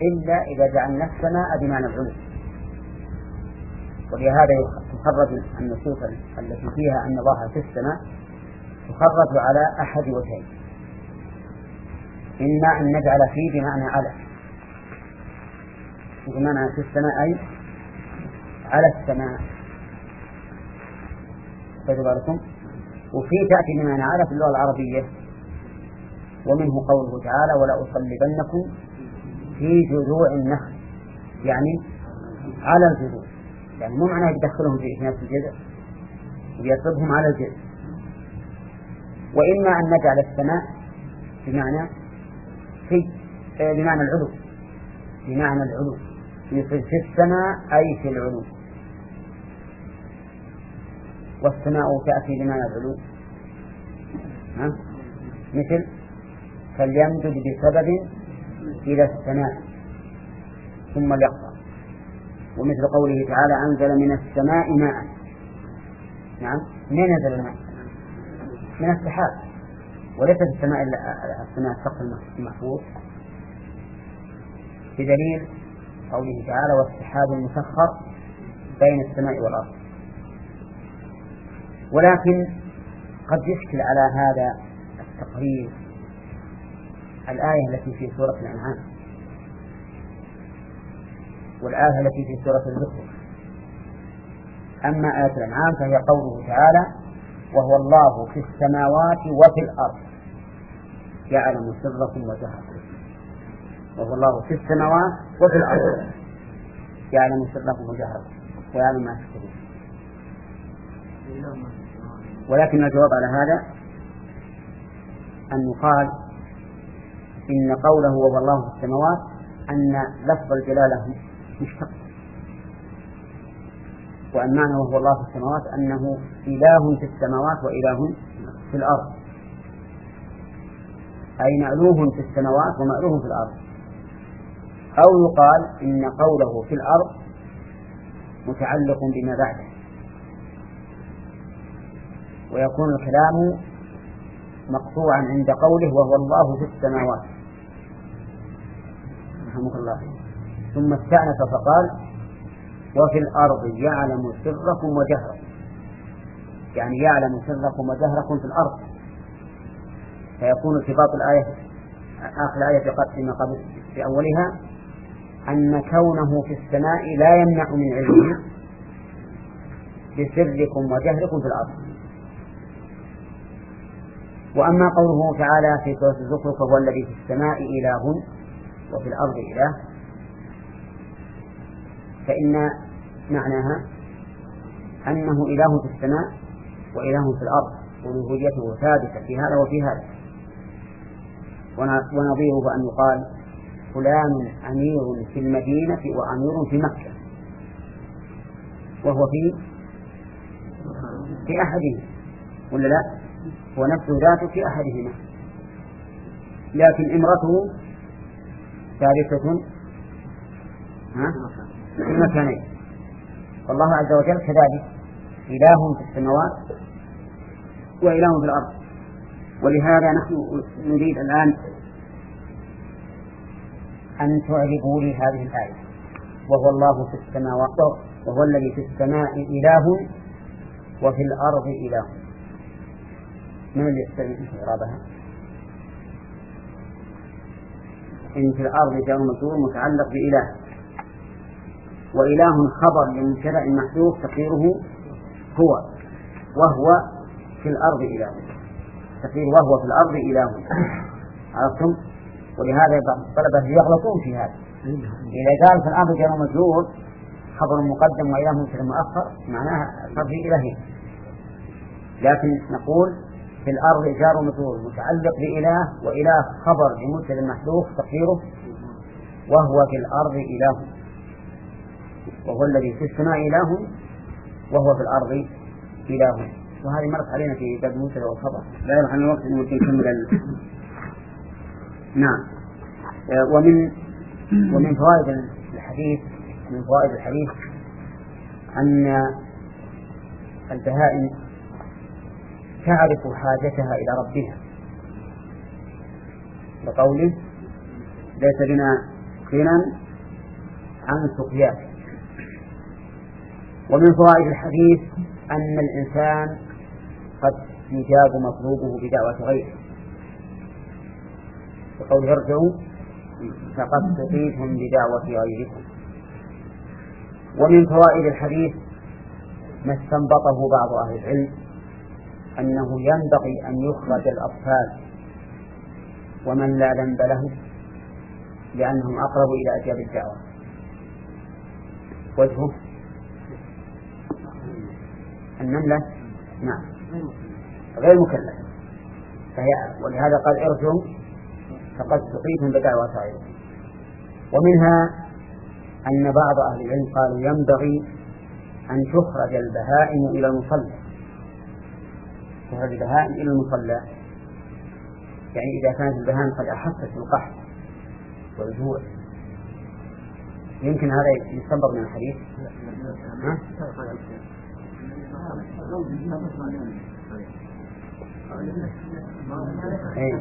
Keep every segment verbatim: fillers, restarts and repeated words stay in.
إلا إذا جعلنا السماء بمعنى العلو. ولهذا تخرج النصوص التي فيها أن الله في السماء تخرج على أحد وجهين: إما أن نجعل فيه بمعنى على، بمعنى في السماء أي على السماء، خذوا بالكم. وفي تأتي بمعنى على في اللغة العربية، ومنه قوله تعالى: ولا أصلبنكم في جذوع النخل، يعني على الجذوع، يعني مو معناه يدخلهم في نفس الجذع، ويصلبهم على الجذع. وإما أن نجعل السماء بمعنى في بمعنى العلو، بمعنى العلو يصير في السماء أي في العلو، والسماء تأتي بمعنى العلو، ها؟ مثل فليمدد بسبب إلى السماء ثم ليقطع. ومثل قوله تعالى: أنزل من السماء ماء. نعم، من نزل الماء؟ من السحاب، وليس في السماء إلا السماء السقف المحفوظ، بدليل قوله تعالى: والسحاب المسخر بين السماء والأرض. ولكن قد يشكل على هذا التقرير الآية التي في سورة الأنعام والآية التي في سورة الزخرف. أما آية الأنعام فهي قوله تعالى: وهو الله في السماوات وفي الأرض يعلم سركم وجهركم. وهو الله في السماوات وفي الأرض يعلم سركم وجهركم ويعلم ما تكتبون. ولكن الجواب على هذا أن يقال إن قوله وهو الله في السماوات أن لفظ الجلالة مشتق، وأن معنى وهو الله في السماوات أنه إله في السماوات وإله في الأرض، أي مألوه في السماوات ومألوه في الأرض. أو يقال إن قوله في الأرض متعلق بما بعده، ويكون الكلام مقطوعا عند قوله وهو الله في السماوات، رحمه الله، ثم استأنف فقال: وفي الأرض يعلم سركم وجهركم، يعني يعلم سركم وجهركم في الأرض. فيكون ارتباط الآية آخر الآية فيما قبل في أولها أن كونه في السماء لا يمنع من علمه بسركم وجهركم في الأرض. وأما قوله تعالى في سورة الزخرف: فهو الذي في السماء إله وفي الأرض إله، فإن معناها أنه إله في السماء وإله في الأرض، ألوهيته ثابتة في هذا وفي هذا. ونظيره أن يقال: فلان أمير في المدينة وأمير في مكة، وهو في في أحدهما، ولا لا؟ هو نفسه ذاته في أحدهما، لكن امرته ثالثة في المكانين. والله عز وجل كذلك إله في السماوات وإله في الأرض. ولهذا نحن نريد الآن أن تعربوا لي هذه الآية: وهو الله في السماوات، وهو الذي في السماء إله وفي الأرض إله. من اللي يستطيع إعرابها؟ إن في الأرض جار مجرور متعلق بإله، وإله خبر لمبتدأ محذوف تقديره هو، وهو في الأرض إله، تقدير وهو في الأرض إله. عرفتم؟ ولهذا الطلبة يغلطون في هذا. إذا قال في الأرض جار مجرور خبر مقدم وإله مبتدأ مؤخر معناها صار في إلهين، لكن نقول في الأرض جار مجرور متعلق بإله، وإله خبر لمبتدأ محذوف تقديره وهو في الأرض إله، وهو الذي في السماء إله وهو في الأرض إله. وهذه مرت علينا في باب المبتدأ والخبر. لا يلحق الوقت أن نكمل ال... نعم. ومن ومن فوائد الحديث من فوائد الحديث أن البهائم تعرف حاجتها إلى ربها، لقوله: ليس بنا غنى عن سقياك. ومن فوائد الحديث أن الإنسان قد يجاب مطلوبه بدعوة غيره، بقول ارجعوا فقد سقيتم بدعوة غيركم. ومن فوائد الحديث ما استنبطه بعض أهل العلم أنه ينبغي أن يخرج الأطفال ومن لا ذنب له لأنهم أقرب إلى إجابة الدعوة. وجهه النملة نعم غير مكلفة، ولهذا قال ارجعوا فقد سقيتم بدعوة غيركم. ومنها أن بعض أهل العلم قالوا ينبغي أن تخرج البهائم إلى المصلى، تخرج البهائم إلى المصلى، يعني إذا كانت البهائم قد أحست بالقحط والجوع. يمكن هذا يستنبط من الحديث. ها؟ إيه.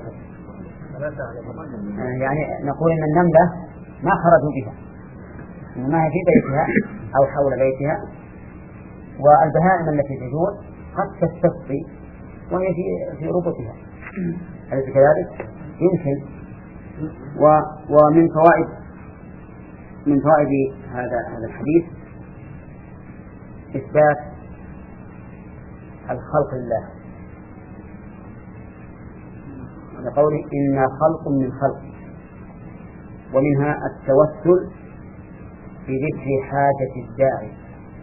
يعني نقول إن النملة ما خرجوا بها، إنما هي في بيتها أو حول بيتها، والبهائم التي تجوع قد تستسقي وهي في في ربطها، أليس كذلك؟ يمكن. و ومن فوائد من فوائد هذا هذا الحديث إثبات الخلق لله، لقوله إنا خلق من خلق. ومنها التوسل بذكر حاجة الداعي،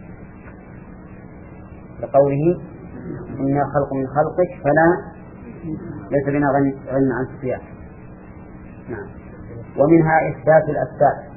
لقوله إنا خلق من خلقك فلا ليس بنا غنى عن السياق. نعم. ومنها إثبات الأسباب،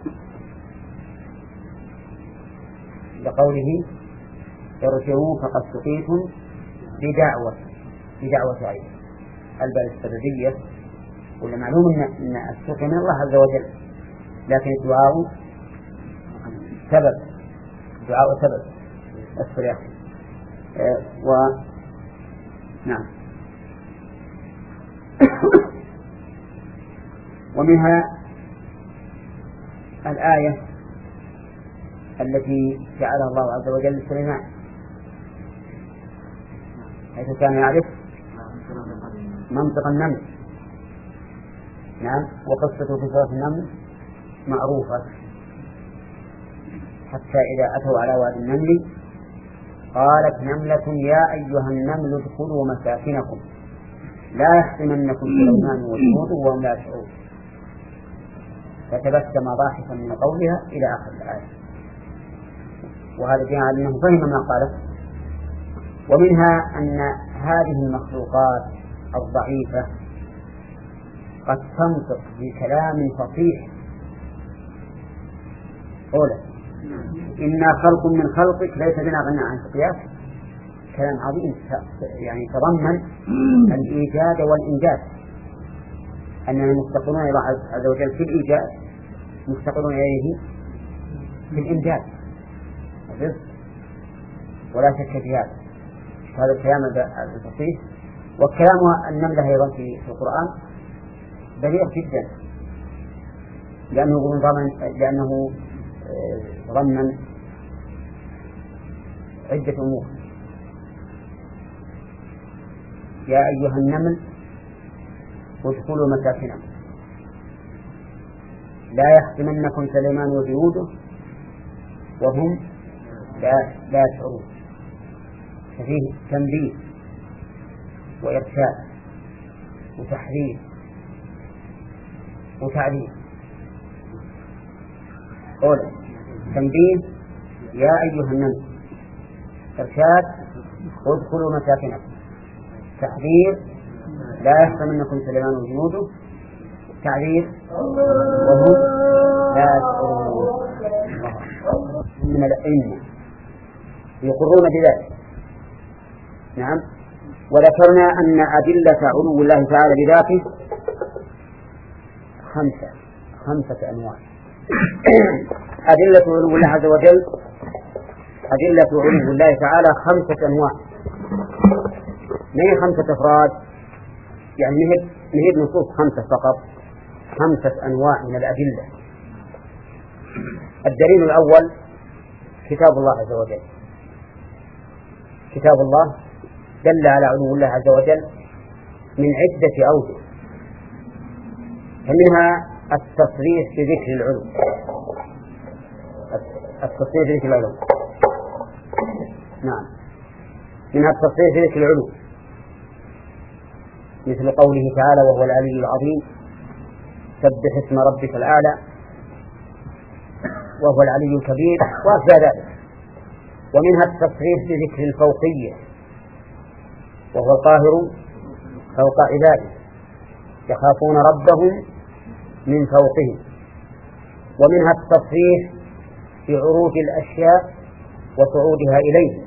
لقوله ارجعوا فقد سقيتم بدعوة بدعوة غيره. الباء السببية، والمعلوم أن السقي من الله عز وجل، لكن الدعاء سبب، الدعاء سبب أسفل يا أخي. أه و نعم. ومنها الآية التي جعلها الله عز وجل لسليمان، حيث كان يعرف منطق النمل. نعم. وقصته في سورة النمل معروفة، حتى إذا أتوا على وادي النمل قالت نملة يا أيها النمل ادخلوا مساكنكم لا يحطمنكم سليمان وجنوده وهم لا يشعرون، فتبسم ضاحكا من قولها إلى آخر الآية. وهذا جاء على أنه فهم ما قاله. ومنها أن هذه المخلوقات الضعيفة قد تنطق بكلام فصيح. أولا إنا خلق من خلقك ليس بنا غنى عن سقياك، كلام عظيم يعني تضمن الإيجاد والإنجاز، أننا مفتقرون إلى الله عز وجل في الإيجاد، مفتقرون إليه في الإنجاز، ولا شك في هذا. هذا الكلام الفصيح. والكلام النملة أيضا في القرآن بليغ جدا، لأنه ضمن لأنه ضمن عدة أمور. يا أيها النمل ادخلوا مساكنكم لا يحطمنكم سليمان وجنوده وهم لا لا يشعرون. ففيه تنبيه وإرشاد وتحذير وتعليم. أولا تنبيه يا أيها النمل، إرشاد ادخلوا مساكنكم، تحذير لا يحطمنكم سليمان وجنوده، تعذير وهم لا يشعرون. من الأئمة يقرون بذلك. نعم. وذكرنا أن أدلة علو الله تعالى بذاته خمسة خمسة أنواع. أدلة علو الله عز وجل أدلة علو الله تعالى خمسة أنواع، ما هي خمسة أفراد، يعني نهب نهب نصوص خمسة فقط، خمسة أنواع من الأدلة الدليل الأول كتاب الله عز وجل. كتاب الله دل على علو الله عز وجل من عدة أوجه، فمنها التصريح بذكر العلو، التصريح بذكر العلو نعم منها التصريح بذكر العلو، مثل قوله تعالى وهو العلي العظيم سبح اسم ربك الأعلى وهو العلي الكبير وأشبه ذلك. ومنها التصريح بذكر الفوقية وهو القاهر فوق عباده يخافون ربهم من فوقهم. ومنها التصريح بعروج الأشياء وصعودها إليه،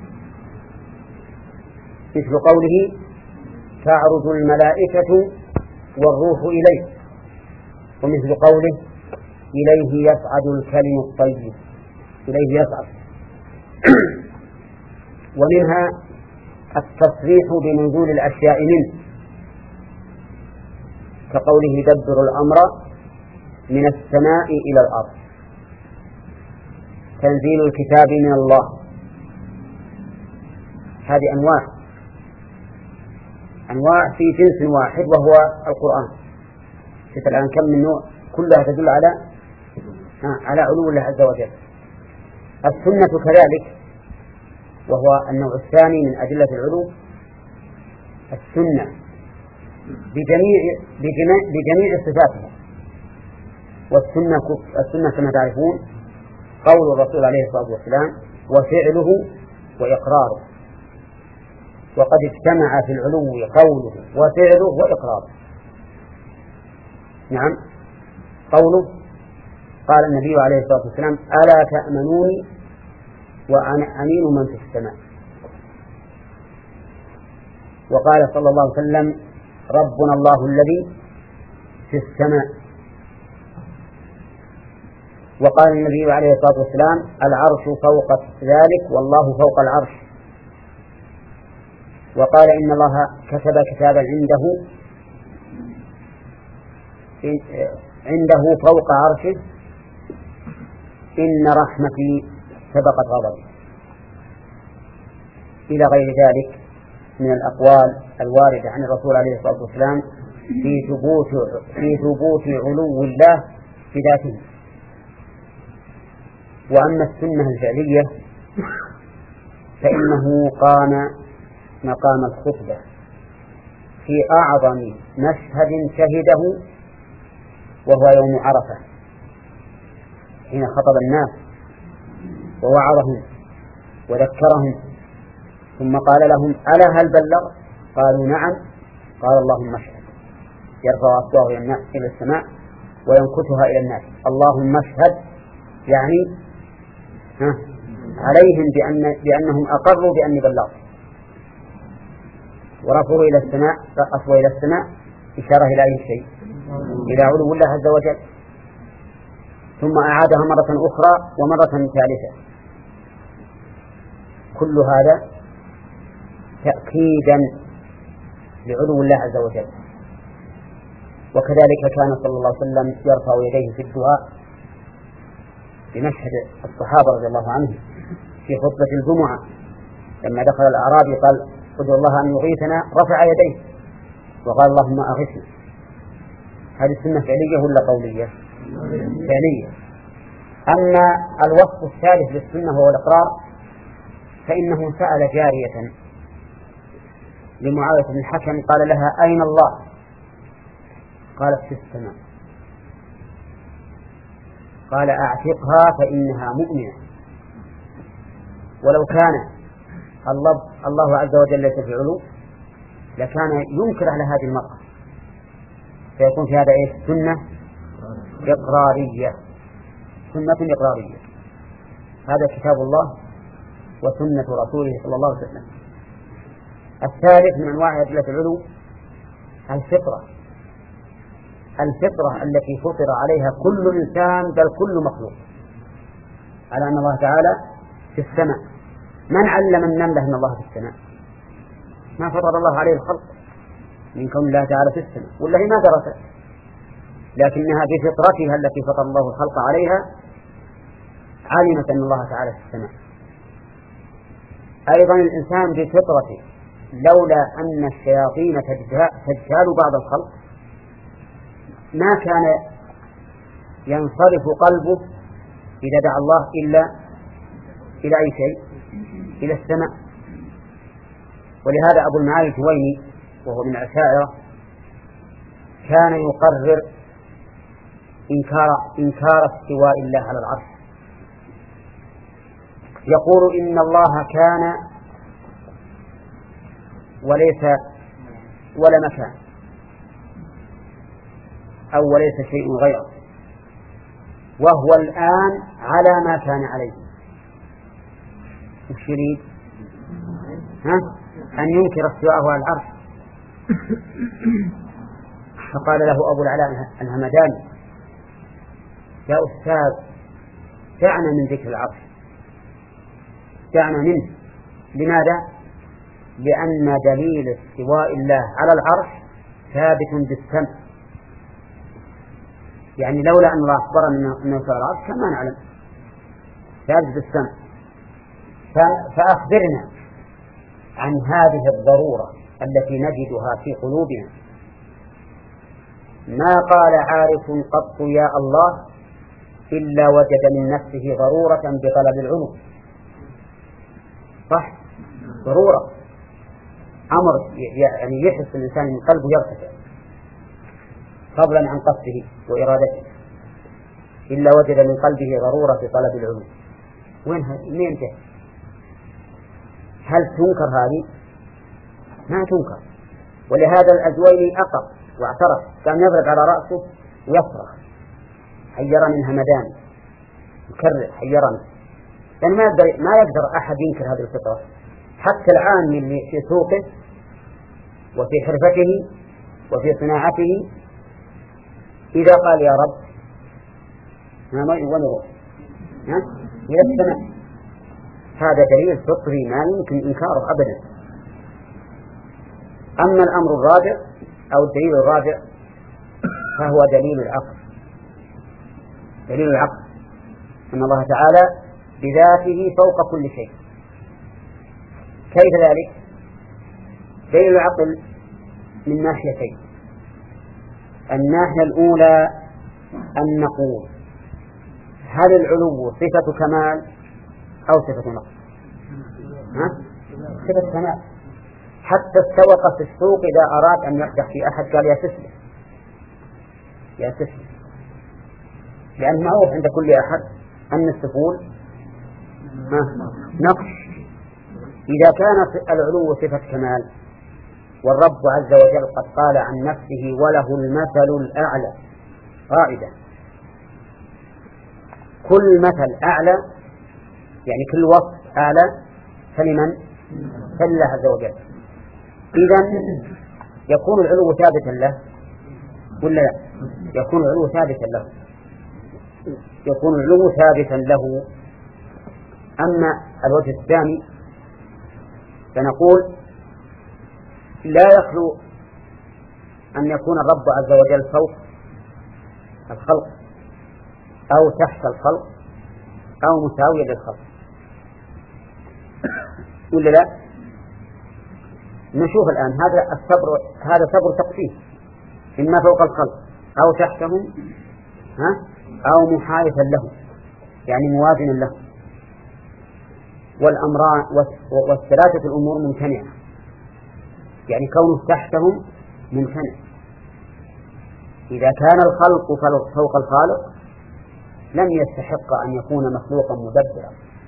مثل قوله تعرج الملائكة والروح إليه، ومثل قوله إليه يصعد الكلم الطيب، إليه يصعد. ومنها التصريح بنزول الأشياء منه، كقوله يدبر الأمر من السماء إلى الأرض، تنزيل الكتاب من الله. هذه أنواع أنواع في جنس واحد وهو القرآن. شوف الآن كم من نوع كلها تدل على على علو الله عز وجل. السنة كذلك وهو النوع الثاني من أدلة العلو، السنة بجميع بجميع, بجميع صفاتها. والسنة السنة كما تعرفون قول الرسول عليه الصلاة والسلام وفعله وإقراره، وقد اجتمع في العلو قوله وفعله وإقراره. نعم قوله قال النبي عليه الصلاة والسلام ألا تأمنوني وأنا أمين من في السماء. وقال صلى الله عليه وسلم ربنا الله الذي في السماء. وقال النبي عليه الصلاة والسلام العرش فوق ذلك والله فوق العرش. وقال إن الله كتب كتابا عنده عنده فوق عرشه إن رحمتي سبقت غضبي، إلى غير ذلك من الأقوال الواردة عن الرسول عليه الصلاة والسلام في ثبوت في ثبوت علو الله في ذاته. وأما السنة الفعلية فإنه قام مقام الخطبة في أعظم مشهد شهده وهو يوم عرفة، حين خطب الناس ووعظهم وذكرهم ثم قال لهم ألا هل بلغ؟ قالوا نعم. قال اللهم اشهد، يرفع أصبعه إلى الناس إلى السماء وينكتها إلى الناس اللهم اشهد، يعني ها عليهم بأن بأنهم أقروا بأني بلغت، ورفعوا إلى السماء رفعوا إلى السماء إشارة إلى أي شيء؟ إلى علو الله عز وجل. ثم أعادها مرة أخرى ومرة ثالثة. كل هذا تأكيدا لعلو الله عز وجل. وكذلك كان صلى الله عليه وسلم يرفع يديه في الدعاء بمشهد الصحابة رضي الله عنهم في خطبة الجمعة لما دخل الأعرابي قال ادعو الله أن يغيثنا رفع يديه وقال اللهم أغثنا. هذه السنة فعلية ولا قولية؟ فعلية. أما الوصف الثالث للسنة هو الإقرار، فإنه سأل جارية لمعاوية بن الحكم قال لها أين الله؟ قالت في السماء. قال أعتقها فإنها مؤمنة. ولو كان الله, الله عز وجل ليس في علو لكان ينكر على هذه المرأة، فيكون في هذا إيش؟ سنة إقرارية، سنة إقرارية. هذا كتاب الله وسنة رسوله صلى الله عليه وسلم. الثالث من أنواع أدلة العلو الفطرة، الفطرة التي فطر عليها كل إنسان بل كل مخلوق، على أن الله تعالى في السماء. من علم النملة أن الله في السماء؟ ما فطر الله عليه الخلق من كون الله تعالى في السماء، والله ما درست، لكنها بفطرتها التي فطر الله الخلق عليها علمت أن الله تعالى في السماء. أيضا الإنسان بفطرته لولا أن الشياطين تجتال بعض الخلق ما كان ينصرف قلبه إذا دعا الله إلا إلى أي شيء؟ إلى السماء. ولهذا أبو المعالي الجويني وهو من الأشاعرة كان يقرر إنكار إنكار استواء الله على العرش، يقول إن الله كان وليس ولا مكان أو وليس شيء غيره، وهو الآن على ما كان عليه. وش يريد؟ ها؟ أن ينكر استواءه على العرش. فقال له أبو العلاء الهمداني: يا أستاذ دعنا من ذكر العرش، دعنا منه. لماذا؟ لأن دليل استواء الله على العرش ثابت بالسمع، يعني لولا أن الله أخبرنا أنه استوى على العرش كما نعلم، ثابت بالسمع. فأخبرنا عن هذه الضرورة التي نجدها في قلوبنا. ما قال عارف قط يا الله إلا وجد من نفسه ضرورة بطلب العلو. صح؟ ضرورة، أمر يعني يحس الإنسان من قلبه يرتفع فضلا عن قصده وإرادته، إلا وجد من قلبه ضرورة في طلب العلو. وينها؟ منين جاء؟ هل تنكر هذه؟ ما تنكر. ولهذا الأزويلي أقر واعترف، كان يضرب على رأسه ويصرخ: حيرني همدان، يكرر حيرني. لأن ما يقدر ما يقدر أحد ينكر هذه الفطرة، حتى العام اللي في سوقه وفي حرفته وفي صناعته إذا قال يا رب ما ونروح إلى السماء، هذا دليل فطري ما يمكن إنكاره أبدا. أما الأمر الرابع أو الدليل الرابع فهو دليل العقل. دليل العقل أن الله تعالى بذاته فوق كل شيء. كيف ذلك؟ دليل العقل من ناحيتين. الناحية الأولى أن نقول هل العلو صفة كمال أو صفة نقص؟ ها؟ صفة كمال. حتى السوق في السوق إذا أراد أن يقدح في أحد قال يا تسلم يا تسلم، لأن معروف عند كل أحد أن السفول نقص. إذا كان العلو صفة كمال والرب عز وجل قد قال عن نفسه وله المثل الأعلى، قاعدة كل مثل أعلى يعني كل وصف أعلى فلمن؟ فلله عز وجل. إذن يكون العلو ثابتا له ولا لا؟ يكون العلو ثابتا له يكون العلو ثابتا له. أما الوجه الثاني فنقول لا يخلو أن يكون الرب عز وجل فوق الخلق أو تحت الخلق أو مساويا للخلق ولا لا؟ نشوف الآن هذا الصبر، هذا صبر تقسيم، إما فوق الخلق أو تحتهم ها أو محايثا لهم يعني موازنا لهم. والأمران والثلاثة الأمور ممتنعة، يعني كونه تحتهم ممتنع. إذا كان الخلق فوق الخالق لم يستحق أن يكون مخلوقا مدبرا،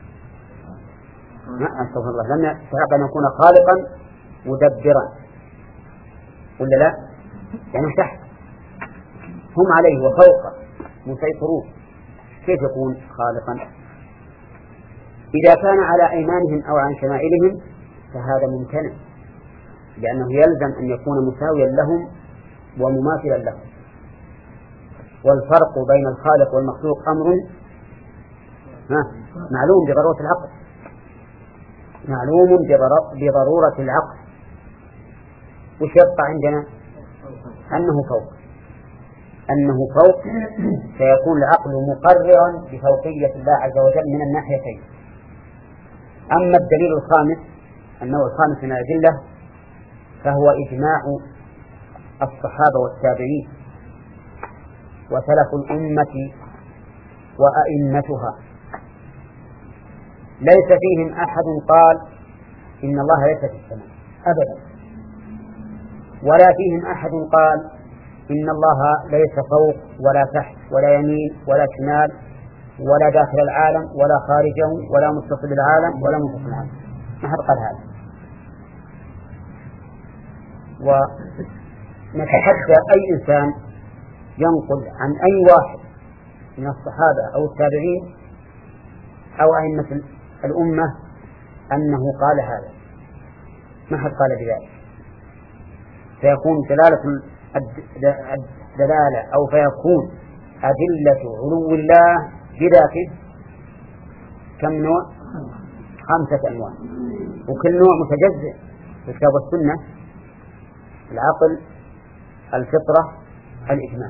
ما أستغفر الله، لم يستحق أن يكون خالقا مدبرا ولا لا؟ يعني تحت هم عليه وفوقه مسيطرون، كيف يكون خالقا؟ إذا كان على أيمانهم أو عن شمائلهم فهذا ممتنع، لأنه يلزم أن يكون مساويا لهم ومماثلا لهم. والفرق بين الخالق والمخلوق أمر معلوم بضرورة العقل، معلوم بضرورة العقل. وش يبقى عندنا؟ أنه فوق. أنه فوق سيكون العقل مقررا بفوقية الله عز وجل من الناحيتين. أما الدليل الخامس النوع الخامس من الأدلة فهو إجماع الصحابة والتابعين وسلف الأمة وأئمتها، ليس فيهم أحد قال إن الله ليس في السماء أبدا، ولا فيهم أحد قال إن الله ليس فوق ولا تحت ولا يمين ولا شمال ولا داخل العالم ولا خارجه ولا متصل بالعالم ولا منفصل عنه، ما حد قال هذا. ونتحدى أي إنسان ينقل عن أي واحد من الصحابة أو التابعين أو أئمة الأمة أنه قال هذا، ما حد قال بذلك، فيكون دلالة الدلالة أو فيكون أدلة علو الله بذاته كم نوع؟ خمسة أنواع، وكل نوع متجزئ في الكتاب والسنة: العقل، الفطرة، الإجماع.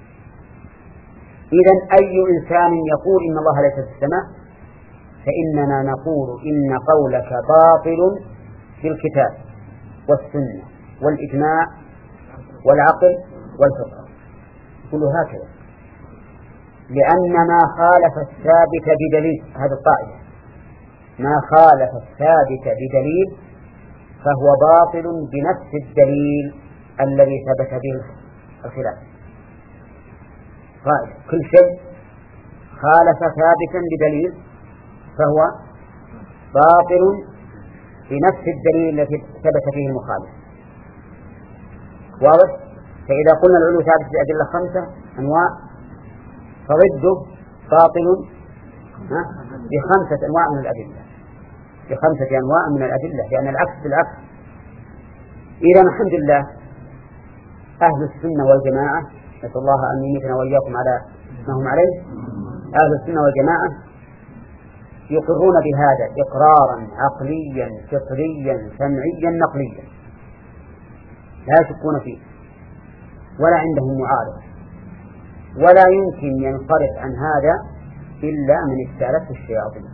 إذن أي إنسان يقول إن الله ليس في السماء فإننا نقول إن قولك باطل في الكتاب والسنة والإجماع والعقل والفطرة، كل هكذا، لأن ما خالف الثابت بدليل، هذا القاعدة، ما خالف الثابت بدليل فهو باطل بنفس الدليل الذي ثبت به الخلاف. قاعدة: كل شيء خالف ثابتا بدليل فهو باطل بنفس الدليل الذي ثبت فيه المخالف. واضح؟ فإذا قلنا العلو ثابت بأدلة خمسة أنواع فضده باطل بخمسة أنواع من الأدلة، بخمسة أنواع من الأدلة، لأن العكس بالعكس. إذا الحمد لله أهل السنة والجماعة، نسأل الله أن يميتنا وإياكم على ما هم عليه، أهل السنة والجماعة يقرون بهذا إقرارا عقليا فطريا سمعيا نقليا لا يشكون فيه ولا عندهم معارض، ولا يمكن ينصرف عن هذا إلا من استعلته الشياطين،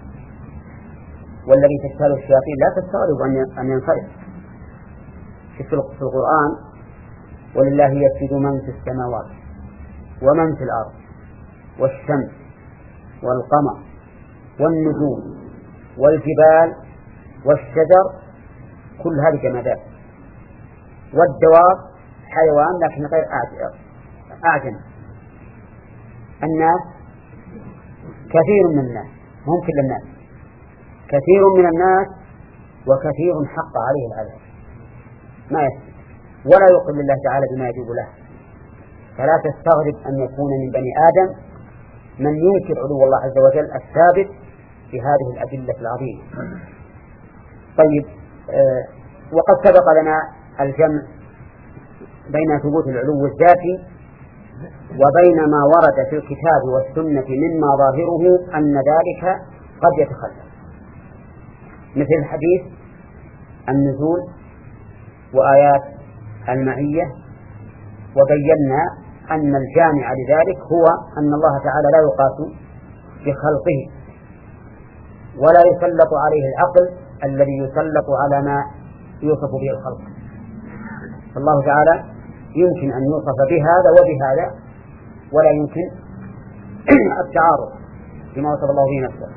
والذي تستهل الشياطين لا تستغرب أن ينصرف. في القرآن: ولله يسجد من في السماوات ومن في الأرض والشمس والقمر والنجوم والجبال والشجر، كل هذه جمادات، والدواب حيوان لكن غير أعجم. الناس كثير من الناس، ممكن للناس كثير من الناس وكثير حق عليه العذاب ما يسجد ولا يقر لله تعالى بما يجب له، فلا تستغرب أن يكون من بني آدم من ينكر علو الله عز وجل الثابت في هذه الأدلة العظيمة. طيب، آه وقد سبق لنا الجمع بين ثبوت العلو الذاتي وبين ما ورد في الكتاب والسنة مما ظاهره أن ذلك قد يتخلف، مثل الحديث النزول وآيات المعية، وبينا أن الجامع لذلك هو أن الله تعالى لا يقاس بخلقه ولا يسلط عليه العقل الذي يسلط على ما يوصف به الخلق، فالله تعالى يمكن أن يوصف بهذا وبهذا ولا يمكن التعارض بما وصف الله به نفسه.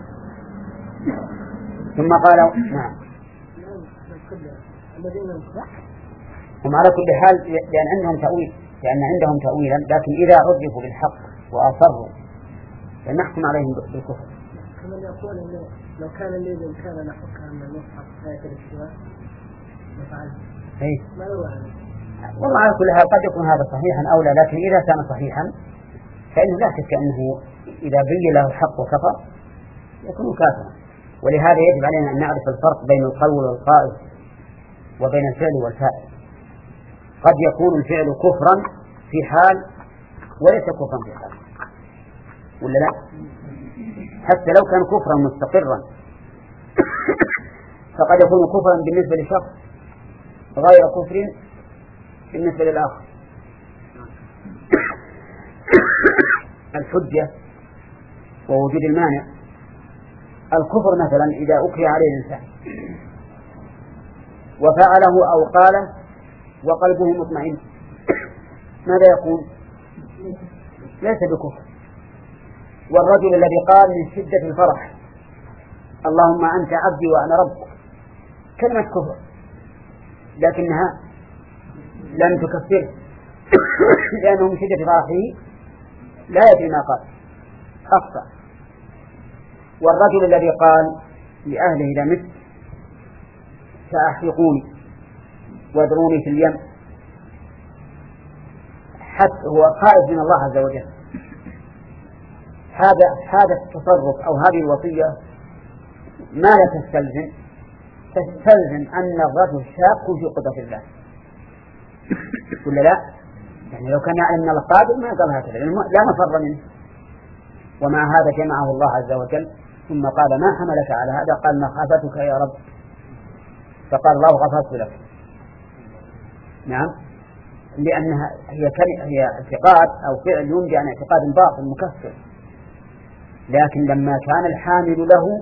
ثم قال: نعم. هم على كل حال لأن عندهم تأويل، لأن عندهم تأويلا، لكن إذا عرفوا بالحق وأصروا فنحكم عليهم بالكفر. كما يقول إنه لو كان الليل إن كان نحكم أن المصحف آية الاستواء نفعله. إيه. ما هو هذا؟ والله على كل حال قد يكون هذا صحيحا أو لا، لكن إذا كان صحيحا فإنه لا شك أنه إذا بين له الحق وكفر يكون كافرا. ولهذا يجب علينا أن نعرف الفرق بين القول والقائل وبين الفعل والفاعل. قد يكون الفعل كفرا في حال وليس كفرا في حال، ولا لا؟ حتى لو كان كفرا مستقرا فقد يكون كفرا بالنسبة لشخص غير كفر بالنسبة للآخر. الحجة ووجود المانع. الكفر مثلا إذا أكره عليه الإنسان وفعله أو قاله وقلبه مطمئن ماذا يقول؟ ليس بكفر. والرجل الذي قال من شدة الفرح اللهم أنت عبدي وأنا ربك كلمة كفر، لكنها لم تكفره لأنه من شدة فرحه لا يدري ما قال أخطأ. والرجل الذي قال لأهله إذا مت سأحرقوني وادروني في اليم حتى هو خائف من الله عز وجل، هذا هذا التصرف أو هذه الوصية ما لا تستلزم تستلزم أن الرجل شاك في قدرة الله ولا لا؟ يعني لو كان يعلم من الله قادر ما قال هكذا لا مفر منه. ومع هذا جمعه الله عز وجل ثم قال ما حملك على هذا؟ قال مخافتك يا رب، فقال الله غفرت لك. نعم، لأنها هي هي اعتقاد أو فعل ينبي عن اعتقاد باطل مكفر، لكن لما كان الحامل له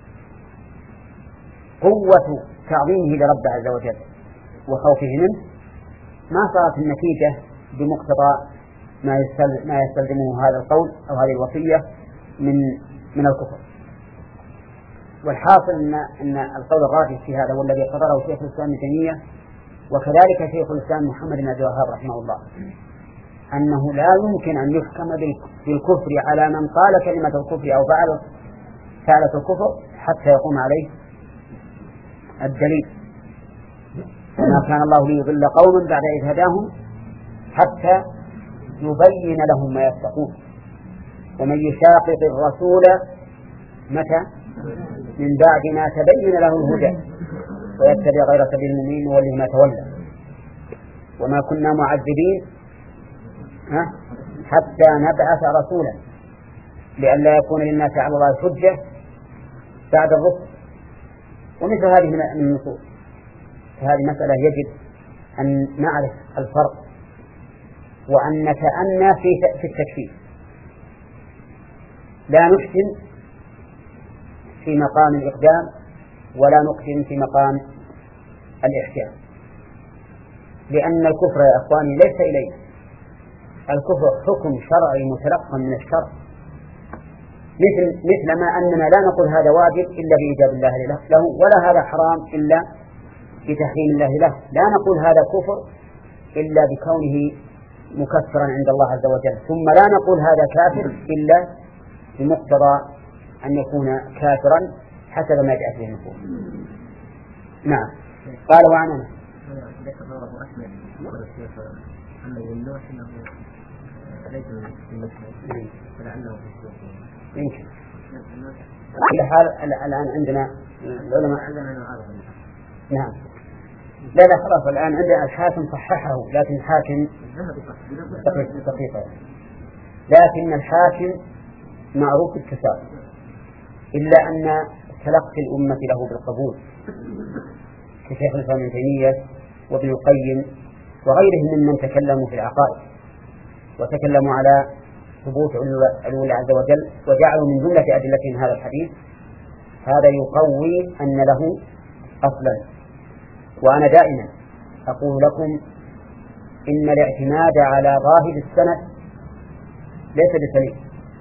قوة تعظيمه لرب عز وجل وخوفه منه ما صارت النتيجة بمقتضى ما يستلزمه هذا القول أو هذه الوصية من من الكفر. والحاصل أن أن القول الراجح في هذا والذي قرره شيخ الإسلام ابن تيمية وكذلك شيخ الإسلام محمد بن عبد الوهاب رحمه الله أنه لا يمكن أن يحكم بالكفر على من قال كلمة الكفر أو فعل فعلة الكفر حتى يقوم عليه الدليل. وما كان الله ليضل قوما بعد إذ هداهم حتى يبين لهم ما يتقون ومن يشاقق الرسول متى من بعد ما تبين له الهدى ويتبع غير سبيل المؤمنين نوله ما تولى وما كنا معذبين حتى نبعث رسولا لئلا يكون للناس على الله حجة بعد الرسل. ومثل هذه من النصوص هذه مسألة يجب أن نعرف الفرق وأن نتأنى في التكفير، لا نحسن في مقام الإقدام ولا نقدم في مقام الإحكام، لأن الكفر يا أخواني ليس إليه، الكفر حكم شرعي متلقى من الشرع، مثل مثل ما أننا لا نقول هذا واجب إلا بإيجاب الله له ولا هذا حرام إلا بتحريم الله له، لا نقول هذا كفر إلا بكونه مكفرا عند الله عز وجل، ثم لا نقول هذا كافر إلا بمقتضى أن يكون كافرا حسب ما جاءت به النصوص. نعم. قال وعننا ذكر الله أحمد والشيخ محمد بن نوح أنه ليس في المسجد فلعله في السوق يمكن. على حال الآن عندنا العلماء نعم لا لا خلاص الآن عندنا الحاكم صححه لكن الحاكم دقيقة لكن الحاكم معروف التساؤل إلا أن تلقي الأمة له بالقبول كشيخ الإسلام ابن تيمية وابن القيم وغيرهم ممن تكلموا في العقائد وتكلموا على ثبوت علو الله عز وجل وجعلوا من جملة أدلتهم هذا الحديث، هذا يقوي أن له أصلا. وأنا دائما أقول لكم إن الاعتماد على ظاهر السند ليس بسليم،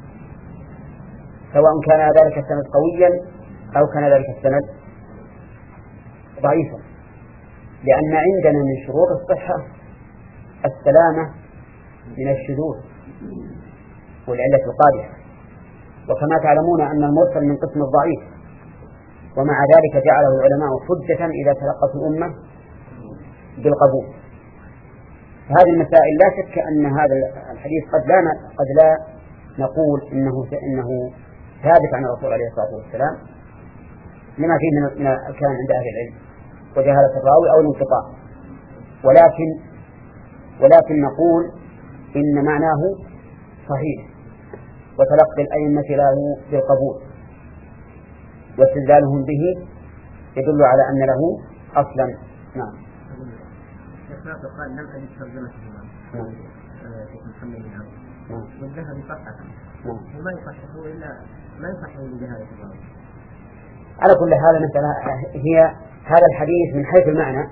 سواء كان ذلك السند قويا أو كان ذلك السند ضعيفا، لأن عندنا من شروط الصحة السلامة من الشذوذ والعلة القادحة، وكما تعلمون أن المرسل من قسم الضعيف، ومع ذلك جعله العلماء حجة إذا تلقت الأمة بالقبول. هذه المسائل لا شك أن هذا الحديث قد لا قد لا نقول إنه إنه ثابت عن الرسول عليه الصلاة والسلام لما فيه من الكلام عند أهل العلم وجهالة الراوي أو الانقطاع، ولكن ولكن نقول إن معناه صحيح وتلقي الأئمة له بالقبول واستدلالهم به يدل على أن له أصلا. نعم. قال لم أجد ترجمة محمد بن عبد والذهب يصحح وما يصححه إلا ما يصححه بهذا الكلام. على كل حال مثلا هي هذا الحديث من حيث المعنى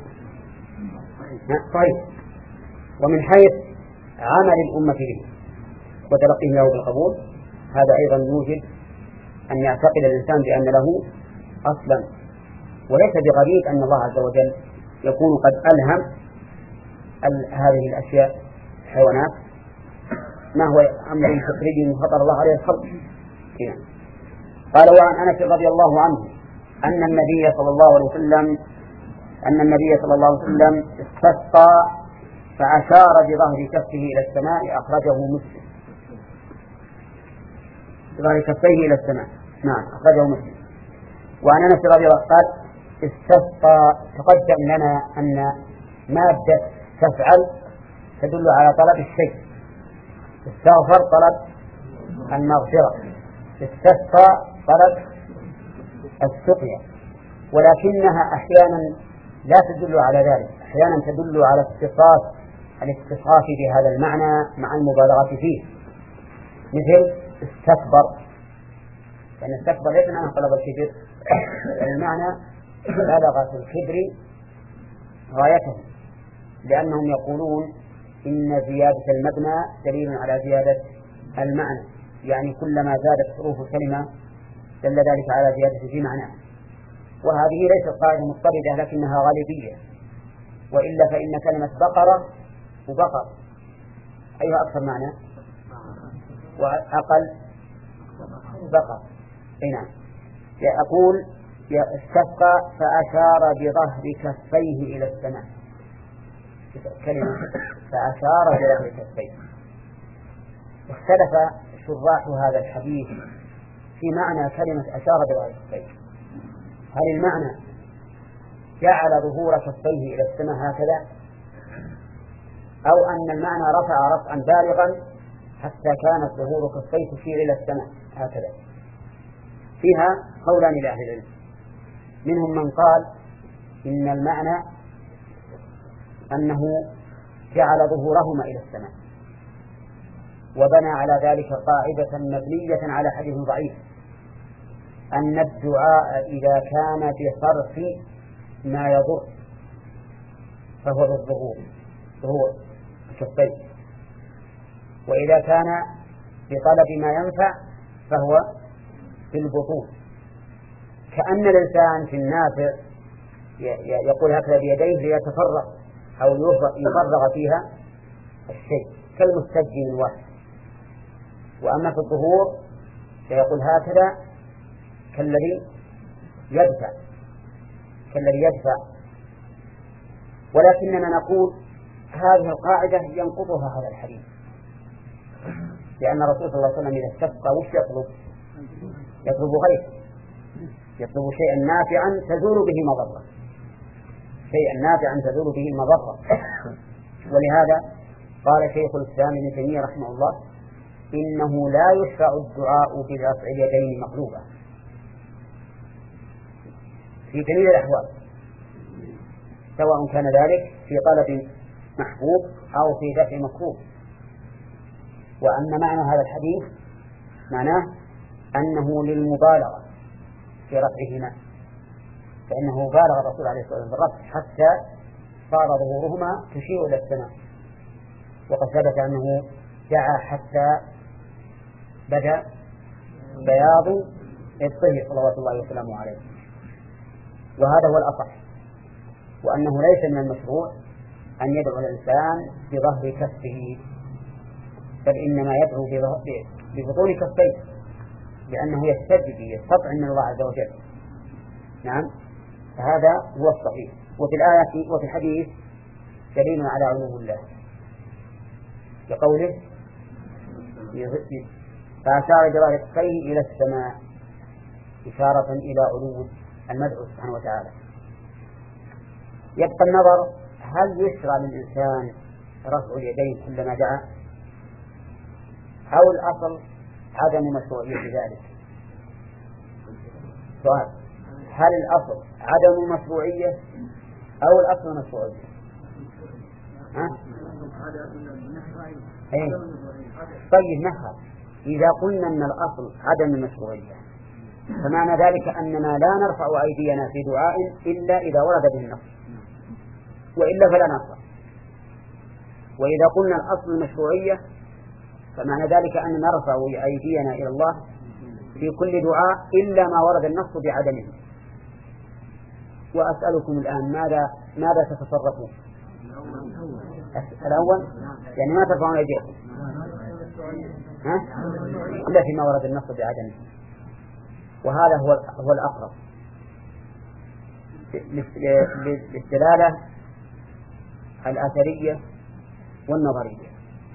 صحيح، ومن حيث عمل الأمة به وتلقيه له بالقبول هذا أيضا يوجب أن يعتقد الإنسان بأن له أصلا. وليس بغريب أن الله عز وجل يكون قد ألهم هذه الأشياء حيوانات ما هو أمر فطري فطر الله عليه الخلق. قال وعن أنس رضي الله عنه أن النبي صلى الله عليه وسلم أن النبي صلى الله عليه وسلم استسقى فأشار بظهر كفه إلى السماء أخرجه مسلم. بظهر كفيه إلى السماء نعم أخرجه مسلم. وعن أنس رضي الله عنه قال استسقى. تقدم لنا أن مادة تفعل تدل على طلب الشيء. استغفر طلب المغفرة، استسقى طلب السقيا، ولكنها أحيانا لا تدل على ذلك، أحيانا تدل على اتصاف الاتصاف بهذا المعنى مع المبالغة فيه، مثل استكبر، لأن استكبر ليس معنى طلب الكبر، المعنى بلغ في الكبر غايته، لأنهم يقولون إن زيادة المبنى دليل على زيادة المعنى، يعني كلما زادت حروف الكلمة دل ذلك على زيادة في معناه. وهذه ليست قاعدة مضطردة لكنها غالبية، وإلا فإن كلمة بقرة وبقر أيها أكثر معنى وأقل بقر. هنا يقول استسقى فأشار بظهر كفيه إلى السماء، كلمة فأشار بظهر كفيه. اختلف شراح هذا الحديث في معنى كلمة أشار بظهر كفيه، هل المعنى جعل ظهور كفيه إلى السماء هكذا، أو أن المعنى رفع رفعا بالغا حتى كانت ظهور كفيه تشير إلى السماء هكذا؟ فيها قولان لأهل العلم، منهم من قال إن المعنى أنه جعل ظهورهما إلى السماء، وبنى على ذلك قاعدة مبنية على حديث ضعيف أن الدعاء إذا كان بصرف ما يضر فهو بالظهور ظهور الكفين، وإذا كان بطلب ما ينفع فهو بالبطون، كأن الإنسان في النافع يقول هكذا بيديه ليتفرغ أو يفرغ فيها الشيء كالمستجي من واحد، وأما في الظهور فيقول هكذا كالذي يدفع كالذي يدفع ولكننا نقول هذه القاعدة ينقضها هذا الحديث، لأن الرسول صلى الله عليه وسلم إذا استسقى وش يطلب؟ يطلب غيث، يطلب شيئا نافعا تزول به مضرة، شيئا نافعا تزول به المضرة. ولهذا قال شيخ الإسلام ابن تيمية رحمه الله إنه لا يشرع الدعاء برفع اليدين مقلوبة في جميع الأحوال، سواء كان ذلك في طلب محبوب أو في دفع مكروه. وأن معنى هذا الحديث معناه أنه للمبالغة في رفعهما، فإنه بالغ الرسول عليه الصلاة والسلام بالرفع حتى صار ظهورهما تشير إلى السماء، وقد ثبت أنه دعا حتى بدأ بياض إبطه صلوات الله وسلامه عليه. وهذا هو الأصح، وأنه ليس من المشروع أن يدعو الإنسان بظهر كفه، بل إنما يدعو ببطون كفيه، لأنه يستجدي يستطعم من الله عز وجل. نعم، هذا هو الصحيح. وفي الآية وفي الحديث دليل على علو الله لقوله فأشار بظهر كفيه إلى السماء إشارة إلى علو المدعو سبحانه وتعالى. يبقى النظر هل يشرع للإنسان رفع اليدين كلما دعا، أو الأصل عدم مشروعية ذلك؟ سؤال، هل الأصل عدم مشروعية أو الأصل مشروعية؟ ها؟ أي طيب نفهم إذا قلنا أن الأصل عدم المشروعية فمعنى ذلك أننا لا نرفع أيدينا في دعاء إلا إذا ورد به النص، وإلا فلا نرفع. وإذا قلنا الأصل المشروعية فمعنى ذلك أننا نرفع أيدينا إلى الله في كل دعاء إلا ما ورد النص بعدمه. وأسألكم الآن ماذا ماذا تتصرفون؟ الأول يعني ما ترفعون أيديكم ها؟ إلا فيما ورد النص بعدمه، وهذا هو هو الأقرب للدلالة الأثرية والنظرية.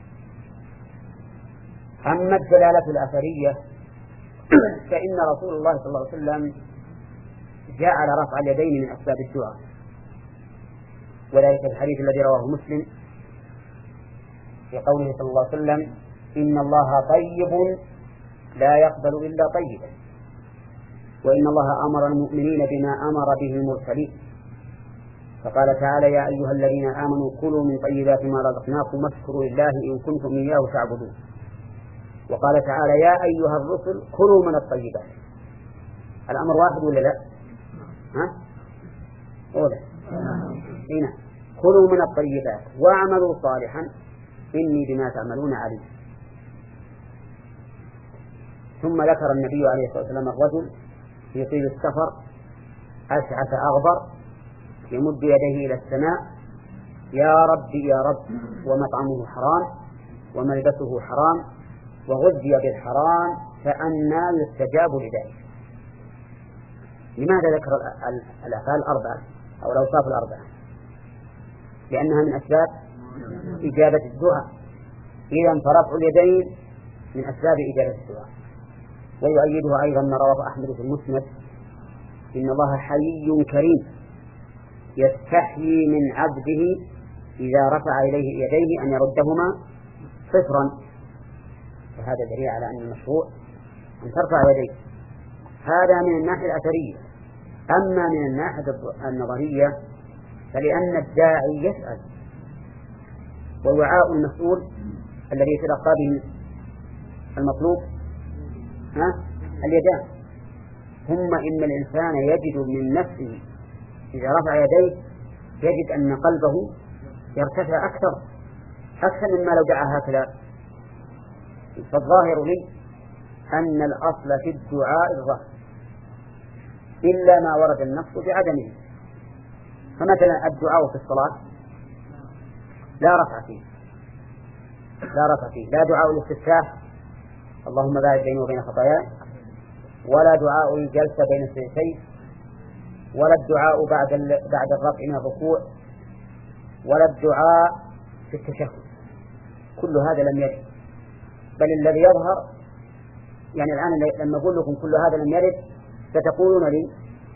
أما الدلالة الأثرية فإن رسول الله صلى الله عليه وسلم جعل رفع اليدين من أسباب الدعاء، وذلك في الحديث الذي رواه مسلم في قوله صلى الله عليه وسلم إن الله طيب لا يقبل إلا طيبا، وإن الله أمر المؤمنين بما أمر به المرسلين، فقال تعالى يا أيها الذين آمنوا كلوا من طيبات ما رزقناكم واشكروا لله إن كنتم إياه تعبدون. وقال تعالى يا أيها الرسل كلوا من الطيبات. الأمر واحد ولا لا؟ ها؟ أولا هنا كلوا من الطيبات واعملوا صالحا إني بما تعملون عليم. ثم ذكر النبي عليه الصلاة والسلام الرجل في طيب السفر أشعث أغبر يمد يديه إلى السماء يا رب يا رب ومطعمه حرام وملبسه حرام وغذي بالحرام فأنى يستجاب لذلك. لماذا ذكر الأفعال الأربعة أو الأوصاف الأربعة؟ لأنها من أسباب إجابة الدعاء. إذا فرفع اليدين من أسباب إجابة الدعاء. ويؤيدها أيضا ما رواه أحمد في المسند إن الله حيي كريم يستحيي من عبده إذا رفع إليه يديه أن يردهما صفرا. وهذا دليل على أن المشروع أن ترفع يديك. هذا من الناحية الأثرية. أما من الناحية النظرية فلأن الداعي يسأل والوعاء المسؤول الذي يتلقى به المطلوب ها اليدان. ثم إن الإنسان يجد من نفسه إذا رفع يديه يجد أن قلبه يرتفع أكثر أكثر مما لو دعا هكذا. فالظاهر لي أن الأصل في الدعاء الرفع إلا ما ورد النص بعدمه. فمثلا الدعاء في الصلاة لا رفع فيه لا رفع فيه لا دعاء الاستفتاح اللهم باعد بيني وبين خطاياي، ولا دعاء الجلسة بين السجدتين، ولا الدعاء بعد بعد الرفع من الركوع، ولا الدعاء في التشهد. كل هذا لم يرد. بل الذي يظهر يعني الآن لما أقول لكم كل هذا لم يرد ستقولون لي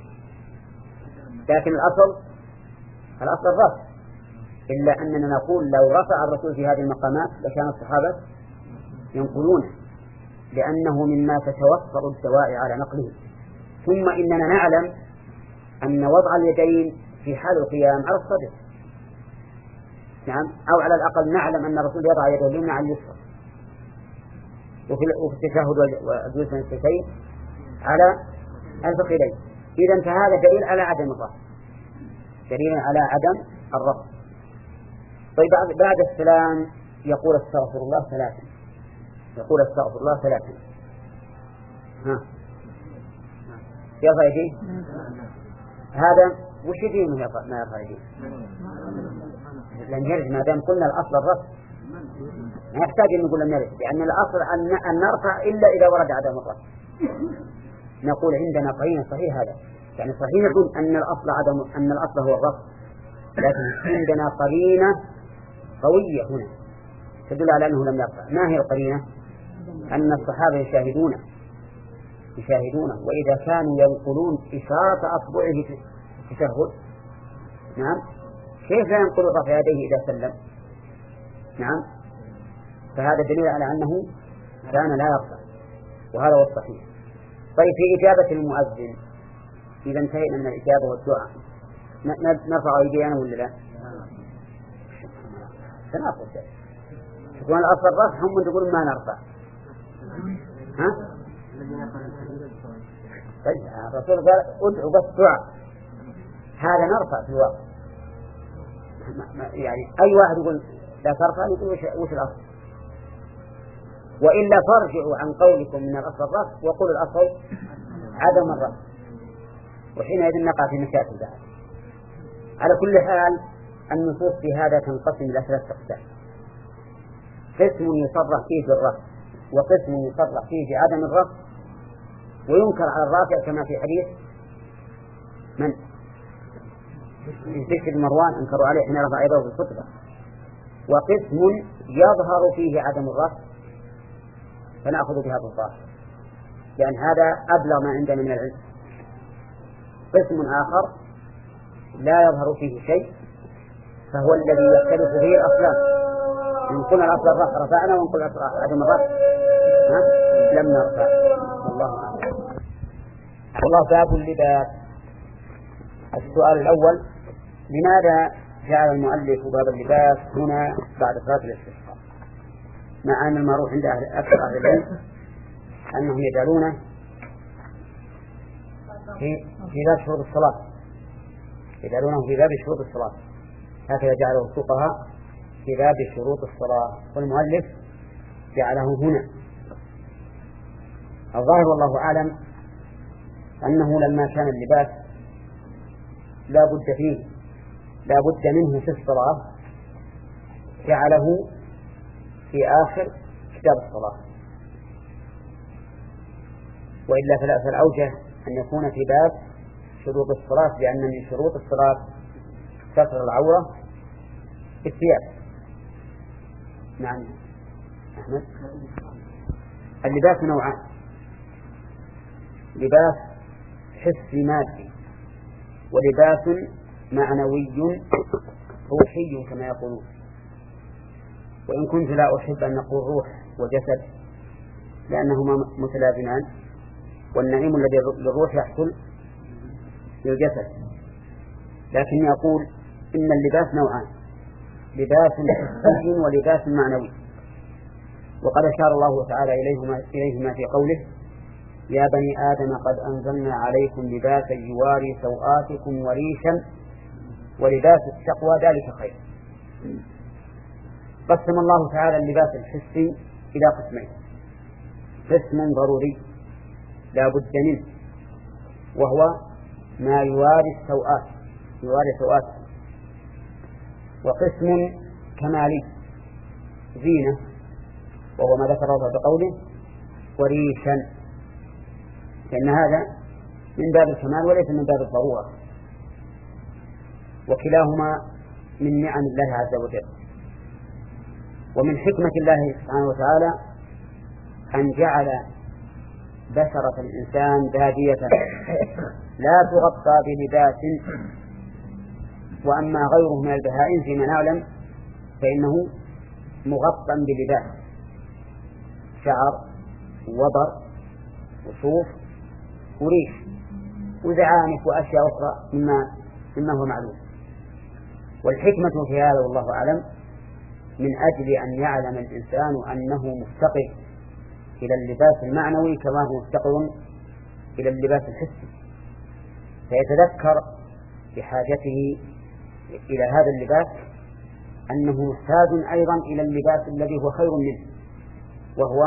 لكن الأصل الأصل الرفع، إلا أننا نقول لو رفع الرسول في هذه المقامات لكان الصحابة ينقلونه لأنه مما تتوفر الدواعي على نقله. ثم إننا نعلم أن وضع اليدين في حال القيام على الصدر، نعم، أو على الأقل نعلم أن الرسول يضع يده اليمنى على اليسرى، وفي التشهد والجلوس بين السجدتين على الفخذين. إذا فهذا دليل على عدم الرفع، دليل على عدم الرفع. طيب بعد السلام يقول استغفر الله ثلاثا، يقول استغفر الله ثلاثا. ها يرفع يديه؟ هذا وش يديه ما يرفع يديه؟ لم يرد. ما دام قلنا الأصل الرفع ما يحتاج أن نقول لم يرد، لأن الأصل أن نرفع إلا إذا ورد عدم الرفع. نقول عندنا قرينة صحيح هذا، يعني صحيح أن الأصل عدم أن الأصل هو الرفع، لكن عندنا قرينة قوية هنا تدل على أنه لم يرفع. ما هي القرينة؟ أن الصحابة يشاهدون يشاهدون وإذا كانوا ينقلون إشارة أصبعه في التشهد، نعم، كيف لا ينقل رفع يديه إذا سلم؟ نعم، فهذا دليل على أنه كان لا يرفع، وهذا هو الصحيح. طيب في إجابة المؤذن إذا انتهينا من الإجابة والدعاء نرفع أيدينا ولا لا؟ تناقض يقولون الأصل الرفع، هم يقولون ما نرفع. ها؟ الرسول قال ادعوا بس دعاء، هذا نرفع في الواقع. يعني أي واحد يقول لا ترفع يقول وش, وش الأصل؟ وإلا فارجعوا عن قولكم من الأصل الرفع وقولوا الأصل عدم الرفع، وحينئذ نقع في مشاكل بعد. على كل حال النصوص في هذا تنقسم إلى ثلاثة أقسام: قسم يصرح فيه بالرفع، وقسم يصرح فيه بعدم الرفع، وينكر على الرافع كما في حديث من؟ بشر بن مروان أنكروا عليه حين رفع يده في الخطبة. وقسم يظهر فيه عدم الرفع فنأخذ بهذا الظاهر لأن هذا أبلغ ما عندنا من العلم. قسم آخر لا يظهر فيه شيء فهو الذي يختلف فيه الأصلان، إن قلنا الأصل الرفع رفعنا وإن قلنا عدم الرفع لم نرفع. الله أعلم. الله باب اللباس. السؤال الأول: لماذا جعل المؤلف باب اللباس هنا بعد صلاة الاستسقاء، مع أن المعروف عند أهل أكثر أهل العلم أنهم يجعلونه في في باب شروط الصلاة، يجعلونه في باب شروط الصلاة، هكذا جعله الفقهاء في باب شروط الصلاة، والمؤلف جعله هنا. الظاهر والله أعلم أنه لما كان اللباس لا بد فيه لا بد منه في الصلاة جعله في آخر كتاب الصلاة، وإلا فلا فالأوجه أن يكون في باب شروط الصلاة، لأن من شروط الصلاة ستر العورة بالثياب. نعم أحمد. اللباس نوعان: لباس حسي مادي، ولباس معنوي روحي كما يقولون. وإن كنت لا أحب أن نقول روح وجسد لأنهما متلازمان، والنعيم الذي للروح يحصل للجسد، لكني أقول إن اللباس نوعان: لباس حسي ولباس معنوي. وقد أشار الله تعالى إليهما, إليهما في قوله: يا بني آدم قد أنزلنا عليكم لباسا يواري سوآتكم وريشا ولباس التقوى ذلك خير. قسم الله تعالى اللباس الحسي إلى قسمين: قسم ضروري لا بد منه وهو ما يواري السوآت يواري سوآت، وقسم كمالي زينة وهو ما ذكر الله بقوله وريشا، لأن هذا من باب الكمال وليس من باب الضرورة، وكلاهما من نعم الله عز وجل. ومن حكمة الله سبحانه وتعالى أن جعل بشرة الإنسان بادية لا تغطى بلباس، وأما غيره من البهائم فيما نعلم فإنه مغطى بلباس: شعر وبر وصوف وريش وزعانف وأشياء أخرى مما, مما هو معلوم. والحكمة في هذا والله أعلم من أجل أن يعلم الإنسان أنه مفتقر إلى اللباس المعنوي كما هو مفتقر إلى اللباس الحسي، فيتذكر بحاجته إلى هذا اللباس أنه محتاج أيضا إلى اللباس الذي هو خير منه، وهو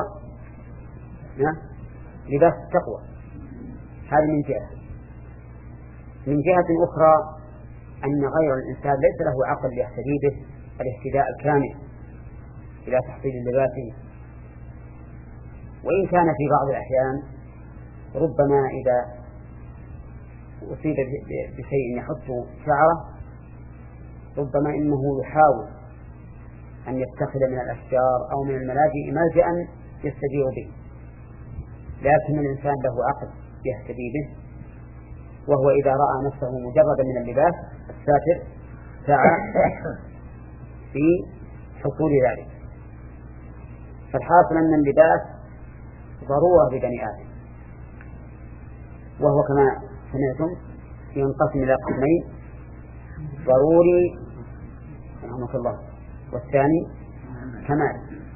لباس التقوى. هذا من جهة. من جهة أخرى أن غير الإنسان ليس له عقل يهتدي به الاهتداء الكامل إلى تحصيل لباسه، وإن كان في بعض الأحيان ربما إذا أصيب بشيء يحط شعره ربما إنه يحاول أن يتخذ من الأشجار أو من الملاجئ ملجأ يستجير به، لكن الإنسان له عقل يهتدي به، وهو إذا رأى نفسه مجردا من اللباس الساتر سعى في حصول ذلك. فالحاصل أن اللباس ضرورة لبني آدم، وهو كما سمعتم ينقسم إلى قسمين: ضروري رحمك الله، والثاني كمال.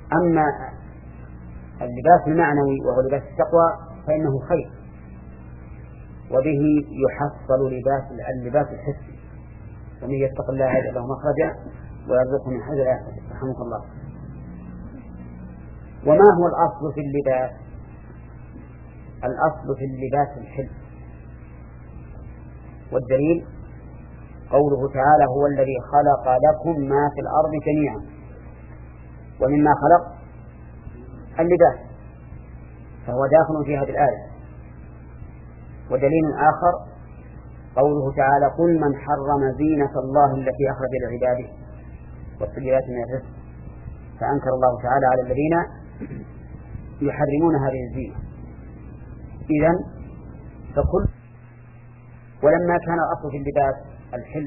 أما اللباس المعنوي وهو لباس التقوى فإنه خير، وبه يحصل لباس اللباس الحسي، ومن يتق الله يجعل له مخرجا ويرزقه من حيث لا يحتسب. رحمك الله. وما هو الأصل في اللباس؟ الأصل في اللباس الحل، والدليل قوله تعالى هو الذي خلق لكم ما في الأرض جميعا، ومما خلق اللباس، فهو داخل في هذه الآية. ودليل آخر قوله تعالى قل من حرم زينة الله التي أخرج لعباده والطيبات من الرزق، فأنكر الله تعالى على الذين يحرمون هذه الزينة. إذن فكل ولما كان الأصل في اللباس الحل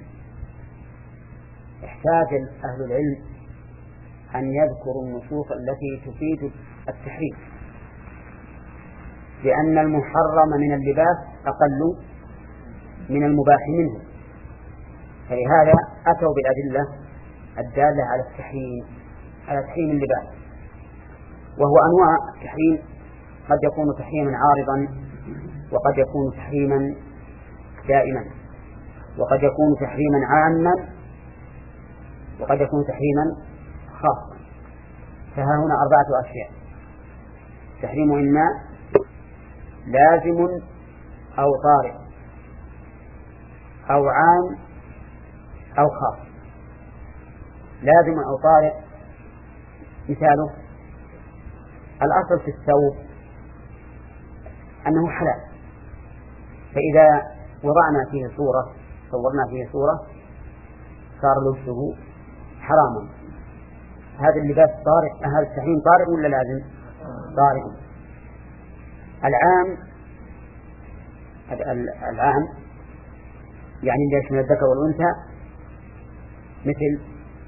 احتاج أهل العلم أن يذكروا النصوص التي تفيد التحريم، لأن المحرم من اللباس أقل من المباح منه، فلهذا أتوا بالأدلة الدالة على التحريم على تحريم اللباس. وهو أنواع التحريم، قد يكون تحريما عارضا، وقد يكون تحريما دائما، وقد يكون تحريما عاما، وقد يكون تحريما خاصا. فها هنا أربعة أشياء: تحريم إما لازم أو طارئ أو عام أو خاص. لازم أو طارئ مثاله الأصل في الثوب أنه حلال، فإذا وضعنا فيه صورة صورنا فيه صورة صار لبسه حراما. هذا اللباس طارئ، هذا التحريم طارئ ولا لازم؟ طارئ. العام العام يعني يشمل الذكر والأنثى، مثل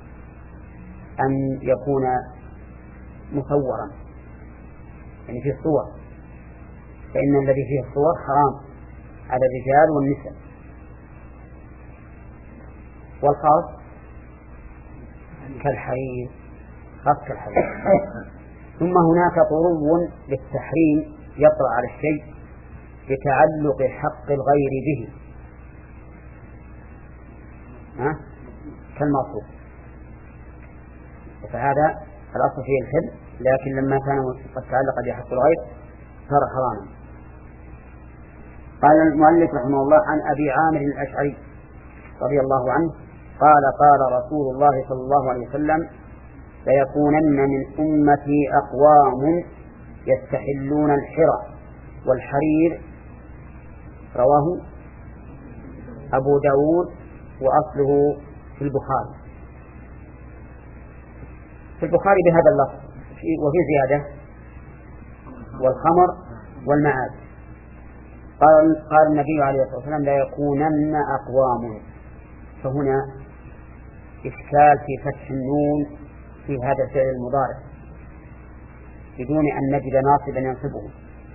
أن يكون مصورا يعني فيه الصور، فإن الذي فيه الصور حرام على الرجال والنساء. والخاص كالحرير، خاص كالحرير. ثم هناك طرو للتحريم يطرأ على الشيء بتعلق حق الغير به، ها؟ كالمصروف. فهذا الأصل فيه الحل، لكن لما كان قد تعلق بحق الغير صار حراما. قال المؤلف رحمه الله عن أبي عامر الأشعري رضي الله عنه قال قال رسول الله صلى الله عليه وسلم ليكونن من أمتي أقوام يستحلون الحرى والحرير. رواه أبو داود وأصله في البخاري. في البخاري بهذا اللفظ، وفي زيادة والخمر والمعاد. قال, قال النبي عليه الصلاة والسلام لا يكونن أقوام، فهنا إشكال في فتح النون في هذا الفعل المضارع بدون أن نجد ناصبا ينصبه.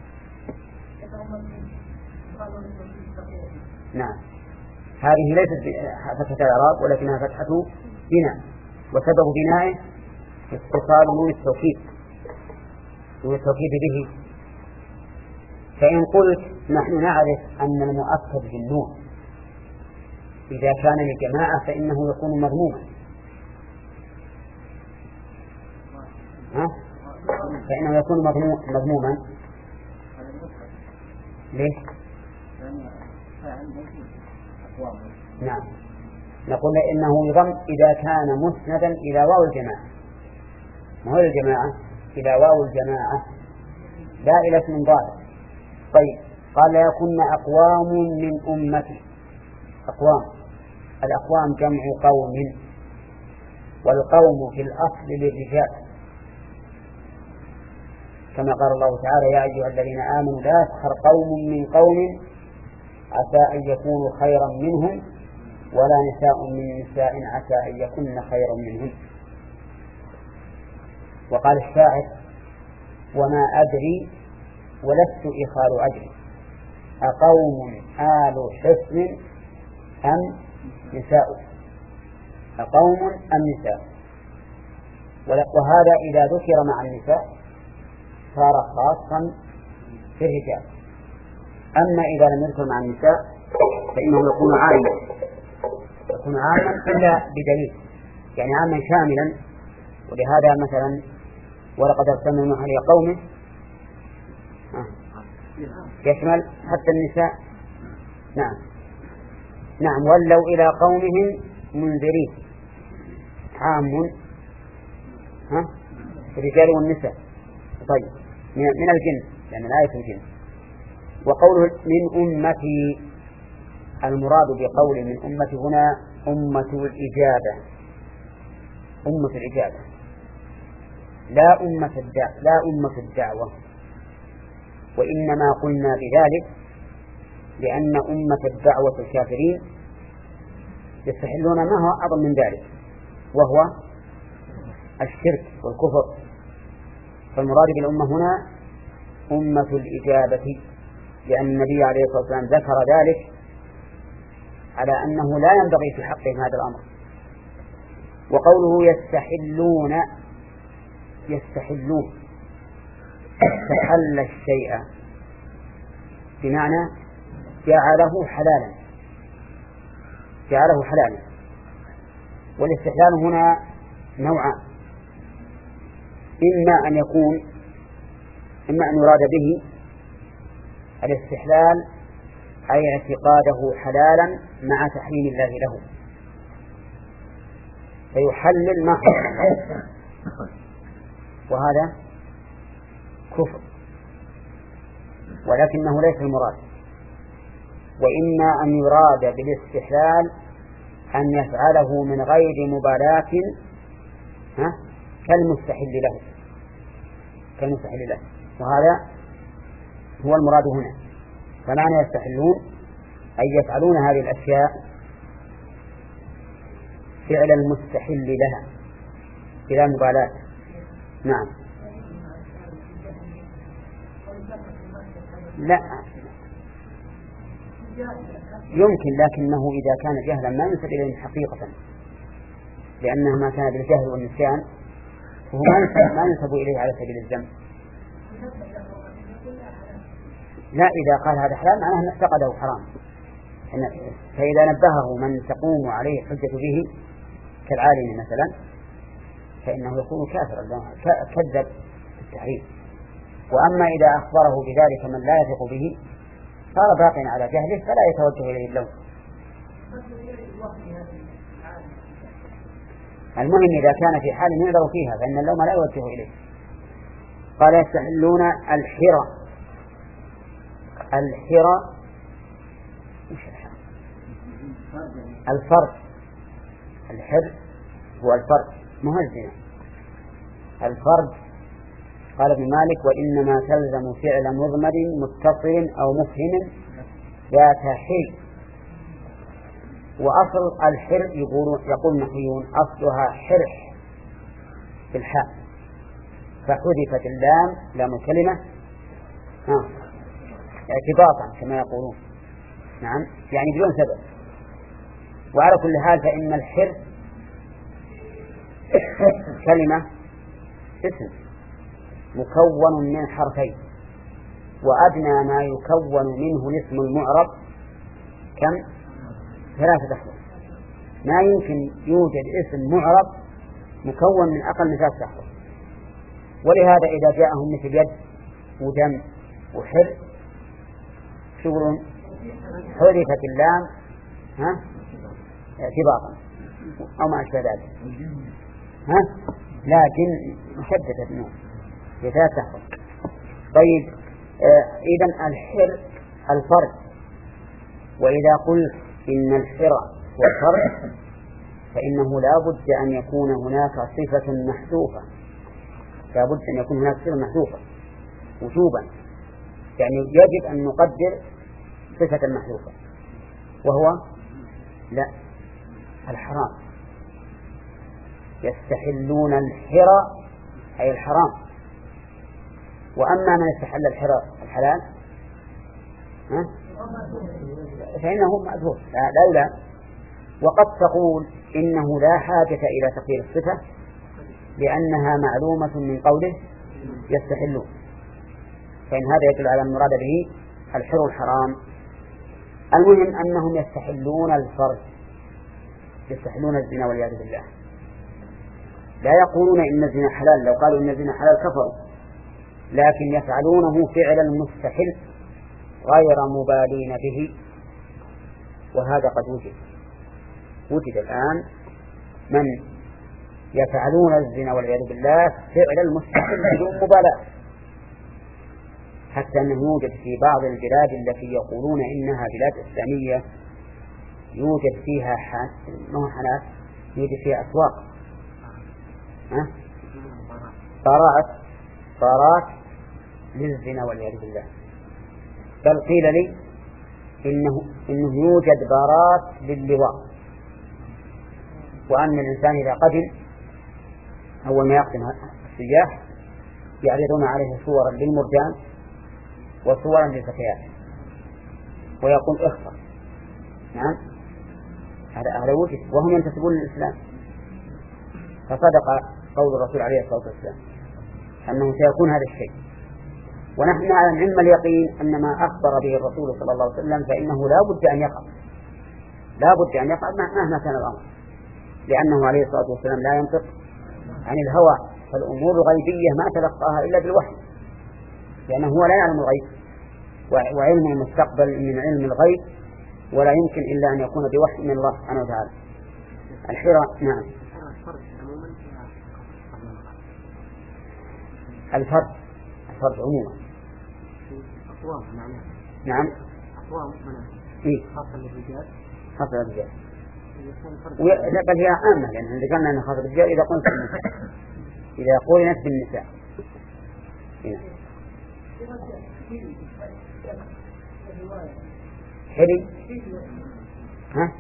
نعم، هذه ليست فتحة إعراب ولكنها فتحة بناء، وسبب بنائه اتصال نون التوكيد نون التوكيد به. فإن قلت نحن نعرف أن المؤكد بالنون إذا كان للجماعة فإنه يكون مضموما، ها؟ فإنه يكون مضموما. ليش؟ نعم، نقول إنه يضم إذا كان مسندا إلى واو الجماعة، ما هو الجماعة إلى واو الجماعة لا إلى اسم ضارب. طيب، قال يكون أقوام من أمتي. أقوام، الأقوام جمع قوم، والقوم في الأصل للرجال، كما قال الله تعالى يا أيها الذين آمنوا لا يسخر قوم من قوم عسى أن يكونوا خيرا منهم ولا نساء من نساء عسى أن يكون خيرا منهم. وقال الشاعر وما أدري ولست إخال أدري أقوم آل حسن أم نساء، أقوم أم نساء. وهذا إذا ذكر مع النساء صار خاصا في الرجال. أما إذا لم يذكر مع النساء فإنه يكون عاما يكون عاما إلا بدليل، يعني عاما شاملا. ولهذا مثلا ولقد أرسلنا نوحا إلى قومه يشمل حتى النساء. نعم نعم ولوا إلى قومهم منذرين، عام ها الرجال والنساء. طيب من الجن لأن الآية الجن. وقوله من أمتي، المراد بقول من أمتي هنا أمة الإجابة، أمة الإجابة لا أمة الدعوة لا أمة الدعوة. وإنما قلنا بذلك لأن أمة الدعوة الكافرين يستحلون ما هو أعظم من ذلك وهو الشرك والكفر. فالمراد بالأمة هنا أمة الإجابة، لأن النبي عليه الصلاة والسلام ذكر ذلك على أنه لا ينبغي في حقهم هذا الأمر. وقوله يستحلون، يستحلون استحل الشيء بمعنى جعله حلالا، جعله حلالا. والاستحلال هنا نوعان، إما أن يكون إما أن يراد به الاستحلال أي اعتقاده حلالا مع تحليل الله له، فيحلل ما حرم، وهذا كفر ولكنه ليس المراد. وإما أن يراد بالاستحلال أن يفعله من غير مبالاة ها كالمستحل له كالمستحل له وهذا هو المراد هنا. فمعنى يستحلون أي يفعلون هذه الأشياء فعل المستحل لها بلا مبالاة. نعم لا يمكن، لكنه إذا كان جهلا ما ينسب إليه حقيقة، لأنه ما كان بالجهل والنسيان فهو ما ينسب إليه على سبيل الذنب. لا إذا قال هذا حلال معناه أن اعتقده حرام، فإذا نبهه من تقوم عليه حجة به كالعالم مثلا فإنه يكون كافرا كذب التحريم. وأما إذا أخبره بذلك من لا يثق به صار باقيا على جهله فلا يتوجه إليه اللوم. المهم إذا كان في حال ينظر فيها فإن اللوم لا يوجه إليه. قال يستحلون الحرى. الحرى الفرد، الحر هو الفرد مهزنا. الفرد قال ابن مالك وإنما تلزم فعل مضمر متصل أو مفهم ذات حل. وأصل الحر يقول يقول النحويون أصلها حرح في الحاء فحذفت اللام لام الكلمة آه. اعتباطا كما يقولون. نعم يعني بدون سبب. وعلى كل حال فإن الحر كلمة اسم مكون من حرفين، وأدنى ما يكون منه الاسم المعرب كم؟ ثلاثة أحرف. ما يمكن يوجد اسم معرب مكون من أقل من ثلاثة أحرف. ولهذا إذا جاءهم مثل يد ودم وحر شغل حذفت اللام ها اعتباطا أو ما أشبه ذلك ها لكن مشددة النوع لثلاثة أحرف. طيب آه إذن الحر الفرد. وإذا قلت إن الحر هو الفرد فإنه لا بد أن يكون هناك صفة محذوفة، لا بد أن يكون هناك صفة محذوفة وجوبا، يعني يجب أن نقدر صفة محذوفة وهو لا الحرام. يستحلون الحرى أي الحرام. وأما من استحل الحرى الحلال ها فإنه مأذوب لا لا لا. وقد تقول إنه لا حاجة إلى تقدير الصفة لأنها معلومة من قوله يستحلون، فإن هذا يدل على المراد به الحر الحرام. المهم أنهم يستحلون الفرج، يستحلون الزنا والعياذ بالله، لا يقولون إن الزنا حلال، لو قالوا إن الزنا حلال كفروا، لكن يفعلونه فعل المستحل غير مبالين به، وهذا قد وجد وجد الآن من يفعلون الزنا والعياذ بالله فعل المستحل بدون مبالاة، حتى أنه يوجد في بعض البلاد التي يقولون إنها بلاد إسلامية يوجد فيها حانات، يوجد فيها أسواق طارات طارات للزنا والعياذ بالله، بل قيل لي إنه, إنه يوجد بارات لللواء، وأن الإنسان إذا قدم أول ما يقدم السياح يعرضون عليه صورا للمرجان وصورا للفتيات ويقول اخطر. نعم هذا هذا وجد وهم ينتسبون للإسلام، فصدق قول الرسول عليه الصلاة والسلام أنه سيكون هذا الشيء، ونحن نعلم علم اليقين أن ما أخبر به الرسول صلى الله عليه وسلم فإنه لا بد أن يقع، لا بد أن يقع مهما كان الأمر، لأنه عليه الصلاة والسلام لا ينطق عن الهوى، فالأمور الغيبية ما تلقاها إلا بالوحي، لأنه هو لا يعلم الغيب، وعلم المستقبل من علم الغيب ولا يمكن إلا أن يكون بوحي من الله سبحانه وتعالى. الحرى نعم الفرد الفرد عموما نعم إيه خاصة للرجال خاصة للرجال بل هي عامة، لأن عندما قلنا أن خاصة للرجال إذا قلت بالنساء، إذا قولنت بالنساء حري ها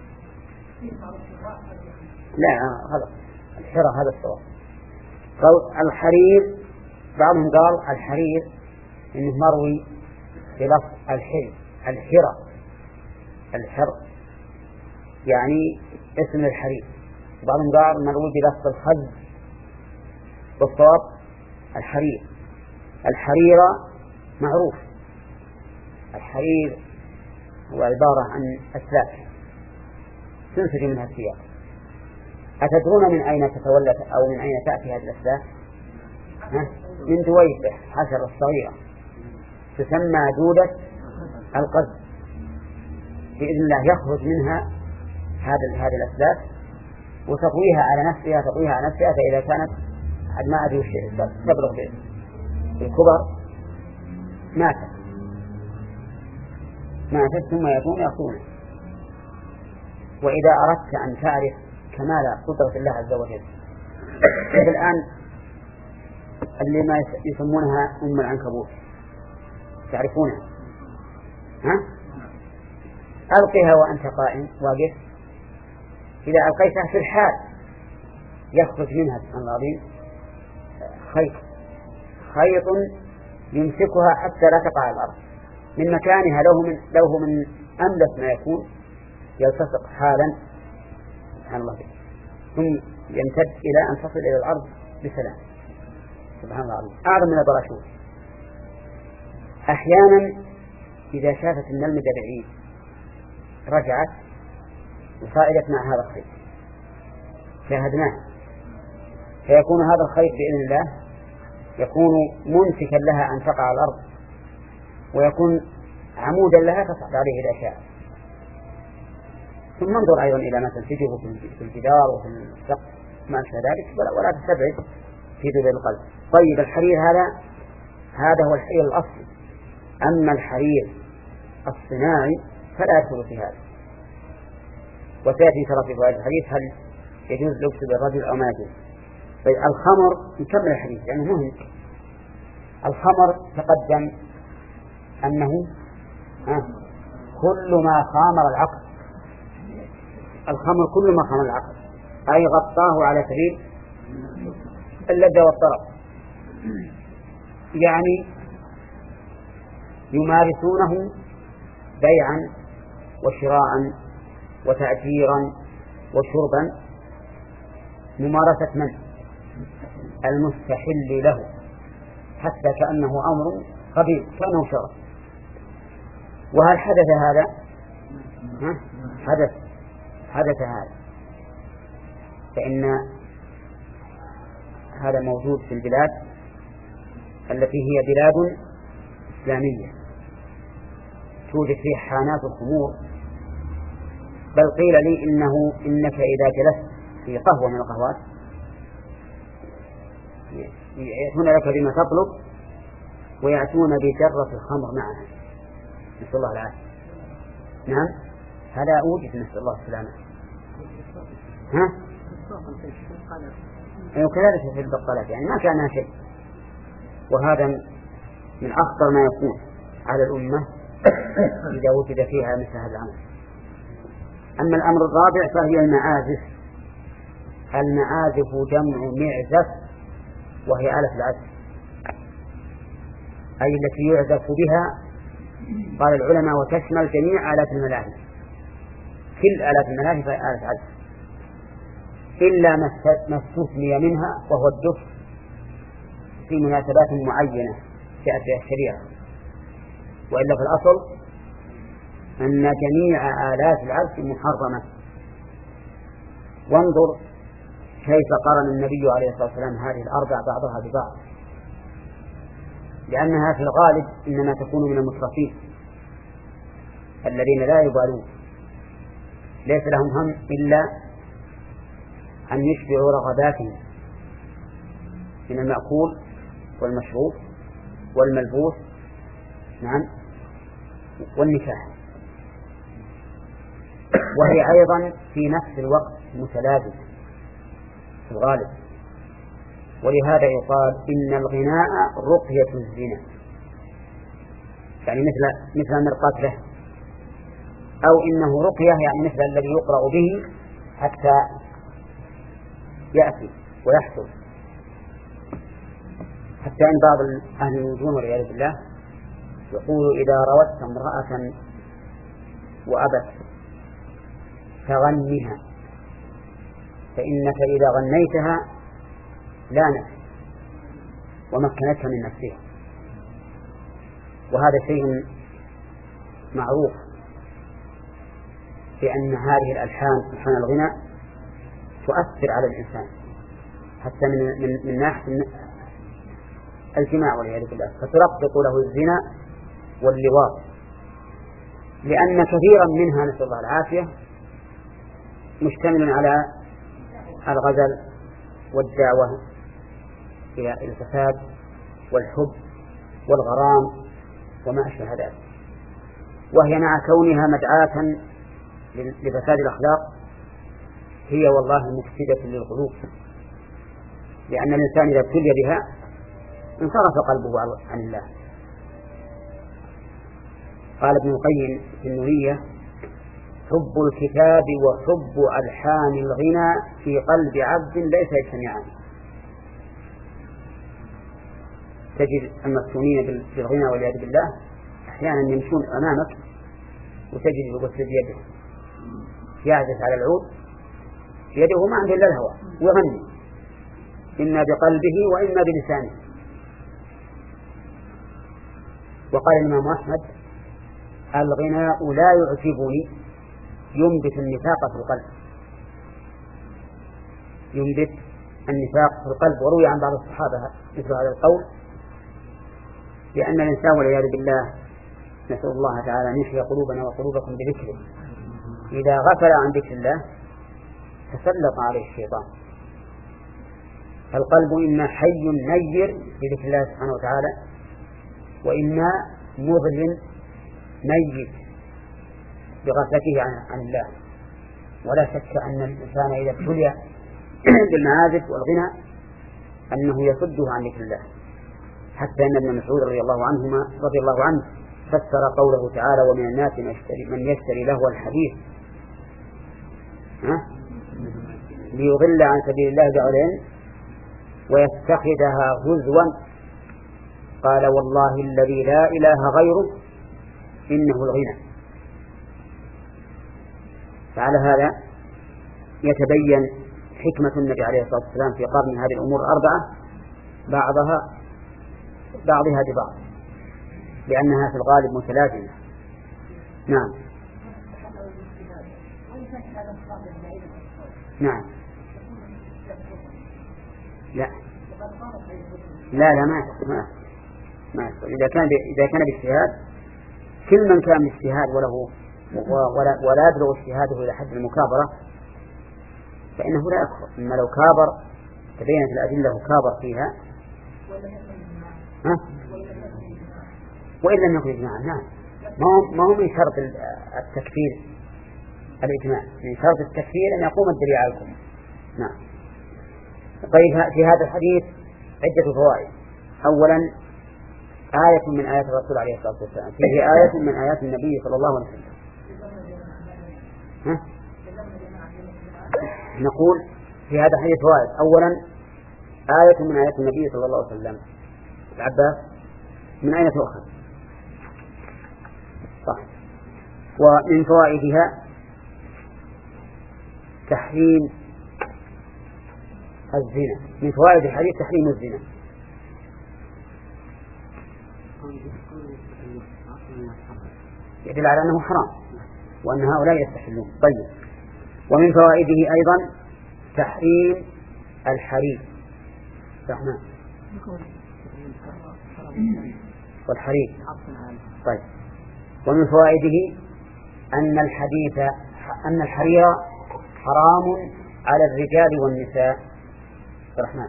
لا هذا الحرى هذا الصواب. قول الحرير بعضهم قال الحرير إنه مروي بلفظ الحر الحرى الحر يعني اسم الحرير، بعضهم قال مروي بلفظ الخز، والصواب الحرير. الحريرة معروف، الحرير هو عبارة عن أسلاك تنسج منها الثياب. أتدرون من أين تتولد أو من أين تأتي هذه الأسلاك؟ من دويبة حشرة صغيرة تسمى دودة القز، بإذن الله يخرج منها هذا هذه الأسلاك وتطويها على نفسها تطويها على نفسها، فإذا كانت ما أدري شيء تبلغ بالكبر ماتت ماتت ثم يكون يصون. وإذا أردت أن تعرف كمال قدرة الله عز وجل، الآن اللي ما يسمونها أم العنكبوت تعرفونها ها؟ ألقها وأنت قائم واقف، إذا ألقيتها في الحال يخرج منها سبحان الله العظيم خيط خيط يمسكها حتى لا تقع على الأرض من مكانها، له من له من أملس ما يكون يلتصق حالا سبحان الله، ثم يمتد إلى أن تصل إلى الأرض بسلام سبحان الله العظيم، أعظم من البراشوت. أحيانا إذا شافت النملة بعيد رجعت وصائدت مع هذا الخيط شاهدناه، فيكون هذا الخيط بإذن الله يكون ممسكا لها أن تقع على الأرض، ويكون عمودا لها تصعد عليه إذا شاء. ثم انظر أيضا إلى ما تنسجه في الجدار وفي السقف ما أشبه ذلك، ولا, ولا تستبعد في ذبل القلب. طيب الحرير هذا هذا هو الحرير الأصلي، أما الحرير الصناعي فلا يدخل في هذا. وسيأتي ترى في فوائد الحديث هل يجوز لبس بالرجل أو ما يجوز. طيب الخمر نكمل الحديث لأنه يعني مهم. الخمر تقدم أنه آه كل ما خامر العقل، الخمر كل ما خامر العقل أي غطاه على سبيل اللذة والطرب، يعني يمارسونه بيعا وشراء وتأجيرا وشربا. ممارسة من؟ المستحل له، حتى كأنه أمر قبيل، كأنه شرع. وهل حدث هذا؟ ها؟ حدث حدث هذا، فإن هذا موجود في البلاد التي هي بلاد إسلامية توجد فيها حانات الخمور، بل قيل لي إنه إنك إذا جلست في قهوة من القهوات يأتون لك بما تطلب ويأتون بجرة الخمر معها، نسأل الله العافية. نعم، هذا وجد، نسأل الله السلامة. ها؟ أيوة كذلك في البقالات، يعني ما كانها شيء. وهذا من أخطر ما يكون على الأمة إذا وجد فيها مثل هذا الأمر. أما الأمر الرابع فهي المعازف. المعازف جمع معزف، وهي آلة العزف، أي التي يعزف بها، قال العلماء، وتشمل جميع آلات الملاهي، كل آلات الملاهي فهي آلة عزف، إلا ما استثني منها وهو الدف في مناسبات معينة جاءت بها الشريعة، وإلا في الأصل أن جميع آلات العزف محرمة. وانظر كيف قرن النبي عليه الصلاة والسلام هذه الأربع بعضها ببعض، لأنها في الغالب إنما تكون من المترفين الذين لا يبالون، ليس لهم هم إلا أن يشبعوا رغباتهم من المأكول والمشروب والملبوس، نعم، والنكاح، وهي أيضا في نفس الوقت متلازمة في الغالب. ولهذا يقال إن الغناء رقية الزنا، يعني مثل مثل المرقاة له، أو إنه رقية يعني مثل الذي يقرأ به حتى يأتي ويحصل، حتى أن بعض أهل النجوم والعياذ بالله يقول إذا روت امرأة وأبت فغنها، فإنك إذا غنيتها لانت ومكنتها من نفسها. وهذا شيء معروف بأن هذه الألحان ألحان الغناء تؤثر على الإنسان حتى من, من, من ناحية الجماع والعياذ بالله، فترقق له الزنا واللواط، لأن كثيرا منها نسأل الله العافية مشتمل على الغزل والدعوة إلى الفساد والحب والغرام وما أشبه ذلك، وهي مع كونها مدعاة لفساد الأخلاق هي والله مفسدة للقلوب، لأن الإنسان إذا ابتلي بها انصرف قلبه عن الله. قال ابن القيم في النونية: حب الكتاب وحب ألحان الغنى في قلب عبد ليس يجتمعان. تجد المفتونين بالغنى والعياذ بالله أحيانا يمشون أمامك وتجد يبث بيده يعزف على العود يده ما عنده إلا الهوى ويغني، إما بقلبه وإما بلسانه. وقال الإمام أحمد: الغناء لا يعجبني ينبت النفاق في القلب، ينبت النفاق في القلب. وروي عن بعض الصحابة مثل هذا القول، لأن الإنسان والعياذ بالله نسأل الله تعالى أن يحيي قلوبنا وقلوبكم بذكره، إذا غفل عن ذكر الله تسلط عليه الشيطان. فالقلب إما حي نير بذكر الله سبحانه وتعالى، وإما مظلم ميت بغفلته عن, عن الله. ولا شك أن الإنسان إذا ابتلي بالمعازف والغنى أنه يصده عن ذكر الله، حتى أن ابن مسعود رضي الله عنهما رضي الله عنه فسر قوله تعالى: ومن الناس من يشتري لهو الحديث ها ليضل عن سبيل الله بعلم ويتخذها هزوا، قال: والله الذي لا إله غيره إنه الغنى. فعلى هذا يتبين حكمة النبي عليه الصلاة والسلام في قرن هذه الأمور الأربعة بعضها بعضها ببعض لأنها في الغالب متلازمة. نعم نعم لا لا لا ما ما, ما. إذا كان إذا كان باجتهاد كل من كان باجتهاد وله ولا ولا يبلغ اجتهاده إلى حد المكابرة فإنه لا يكفر. أما لو كابر تبينت الأدلة وكابر فيها ها؟ وإن لم يكن إجماعا. نعم ما هو من شرط التكفير الإجماع، من شرط التكفير أن يقوم الدليل على الكفر. نعم. طيب في هذا الحديث عدة فوائد. أولا آية من آيات الرسول عليه الصلاة والسلام، فيه آية من آيات النبي صلى الله عليه وسلم. ها؟ نقول في هذا الحديث فوائد. أولا آية من آيات النبي صلى الله عليه وسلم. العباس من أين تؤخذ؟ صح. ومن فوائدها تحريم الزنا. من فوائد الحديث تحريم الزنا. يدل على أنه حرام وأن هؤلاء يستحلون. طيب. ومن فوائده أيضا تحريم الحرير. رحمن والحرير. طيب. ومن فوائده أن الحديث أن الحرير حرام على الرجال والنساء. رحمن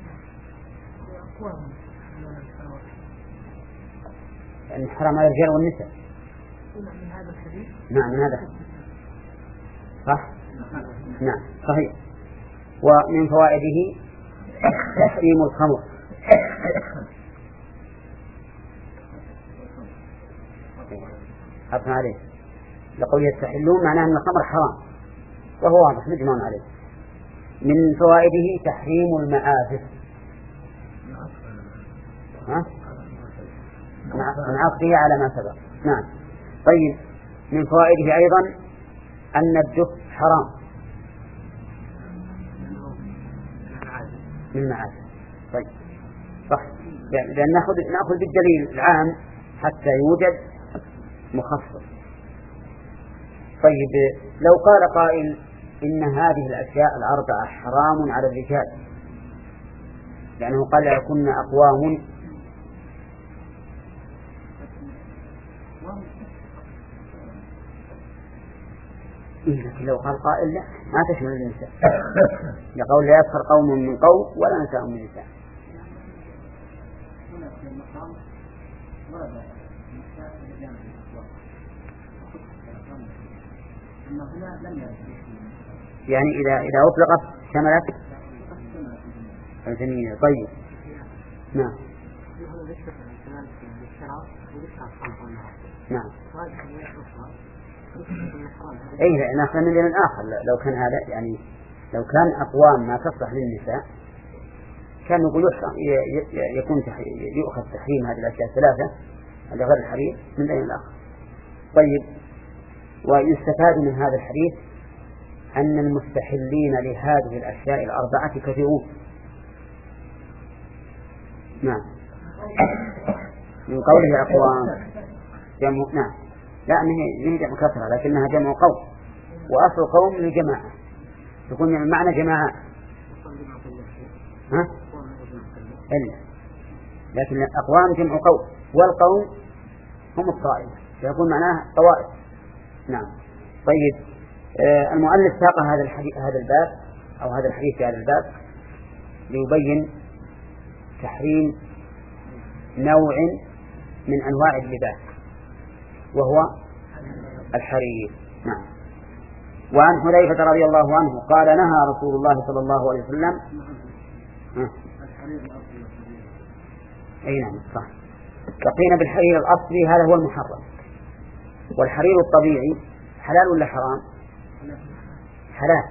أن حرام على الرجال والنساء. نعم من هذا صح. نعم صحيح. ومن فوائده تحريم الخمر. حرام عليه لقول يستحلون معناه أن الخمر حرام وهو واضح مجمع عليه. من فوائده تحريم المآثم. ها؟ من عقده على ما سبق. نعم. طيب. من فوائده أيضا أن الدف حرام من المعازف. طيب صح. يعني لأن نأخذ نأخذ بالدليل العام حتى يوجد مخصص. طيب لو قال قائل إن هذه الأشياء الأربعة حرام على الرجال لأنه قال لكن أقوام إيه، لكن لو قال قائل لا ما تشمل النساء يقول لا يسخر قوم من قوم ولا نساء من نساء. يعني إذا إذا أطلقت شملت الجميع. طيب. نعم. نعم. أي نأخذ من دين آخر. لو كان هذا يعني لو كان أقوام ما تصلح للنساء كان يقول يكون يؤخذ تحريم هذه الأشياء الثلاثة اللي غير الحرير من دين الآخر. طيب. ويستفاد من هذا الحديث أن المستحلين لهذه الأشياء الأربعة كثيرون. نعم. من قوله أقوام جمع. نعم. لا هي جمع كثرة لكنها جمع قوم وأصل قوم للجماعة يكون من معنى جماعة. ها؟ إلا لكن الأقوام جمع قوم والقوم هم الطائفة فيكون معناه طوائف. نعم. طيب. آه المؤلف ساق هذا الحديث هذا الباب أو هذا الحديث في هذا الباب ليبين تحريم نوع من أنواع اللباس وهو الحرير. نعم. وعن حذيفة رضي الله عنه قال نهى رسول الله صلى الله عليه وسلم. أي نعم صح. لقينا بالحرير الأصلي هذا هو المحرم. والحرير الطبيعي حلال ولا حرام؟ حلال.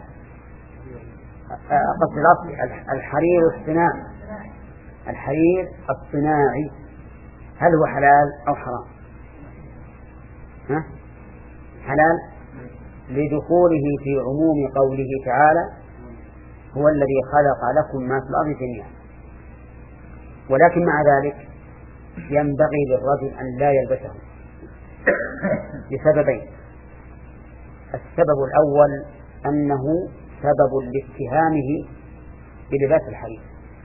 قصد الأصلي الحرير الصناعي. الحرير الصناعي هل هو حلال أو حرام؟ ها؟ حلال لدخوله في عموم قوله تعالى هو الذي خلق لكم ما في الأرض جميعا. ولكن مع ذلك ينبغي للرجل أن لا يلبسه لسببين. السبب الأول أنه سبب لاتهامه بلباس الحرير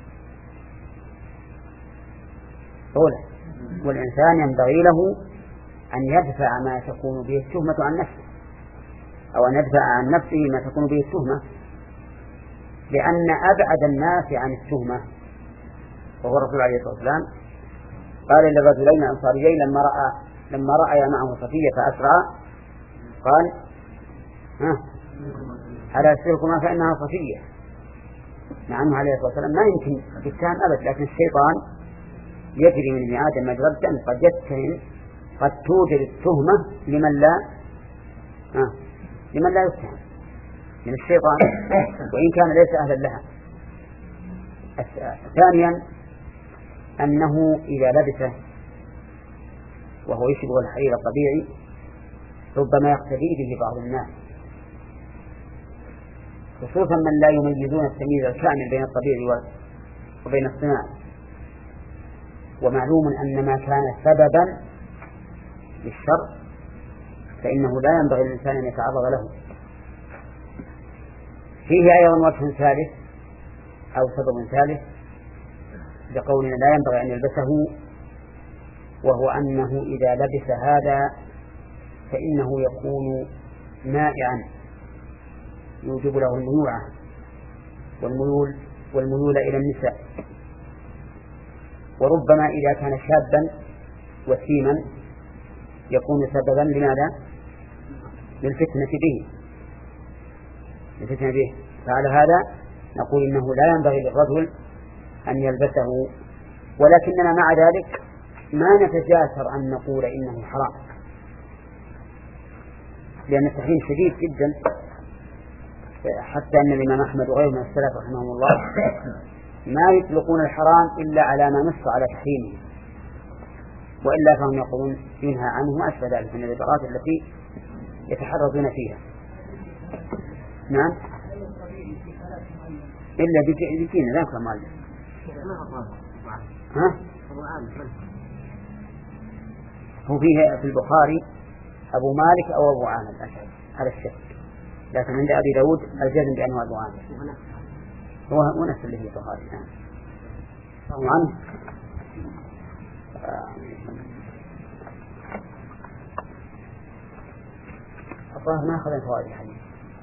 أولا، والإنسان ينبغي له أن يدفع ما تكون به التهمة عن نفسه، أو أن يدفع عن نفسه ما تكون به التهمة، لأن أبعد الناس عن التهمة وهو الرسول عليه الصلاة والسلام قال للرجلين أنصاريين لما رأى لما رأى معه صفية فأسرع قال ها ألا أسألكما فإنها صفية، مع أنه عليه الصلاة والسلام ما يمكن يتهم أبدا، لكن الشيطان يجري من ابن آدم مجرى الدم، قد يتهم قد توجد التهمة لمن لا ها لمن لا يتهم من الشيطان وإن كان ليس أهلا لها. ثانيا أنه إذا لبسه وهو يشبه الحرير الطبيعي ربما يقتدي به بعض الناس، خصوصا من لا يميزون التمييز الكامل بين الطبيعي وبين الصناعي. ومعلوم أن ما كان سببا للشر فإنه لا ينبغي للإنسان أن يتعرض له. فيه أيضا وجه ثالث أو سبب ثالث لقولنا لا ينبغي أن يلبسه، وهو أنه إذا لبس هذا فإنه يكون مائعا يوجب له الميوعة والميول والميول إلى النساء، وربما إذا كان شابا وسيما يكون سببا لماذا؟ للفتنة به للفتنة به فعلى هذا نقول إنه لا ينبغي للرجل أن يلبسه، ولكننا مع ذلك ما نتجاسر أن نقول إنه حرام، لأن التحريم شديد جدا، حتى أن الإمام أحمد وغيره من السلف رحمهم الله ما يطلقون الحرام إلا على ما نص على تحريمه، وإلا فهم يقولون ينهى عنه ما أشبه ذلك من العبارات التي يتحرزون فيها. نعم إلا بكين لا يكون مالك. ها هو فيه في البخاري أبو مالك أو أبو عامر الأشعري على الشك، لكن عند أبي داود الجزم بأنه أبو عامر هو نفس اللي في البخاري. نعم طبعا الظاهر ما أخذ فوائد الحديث.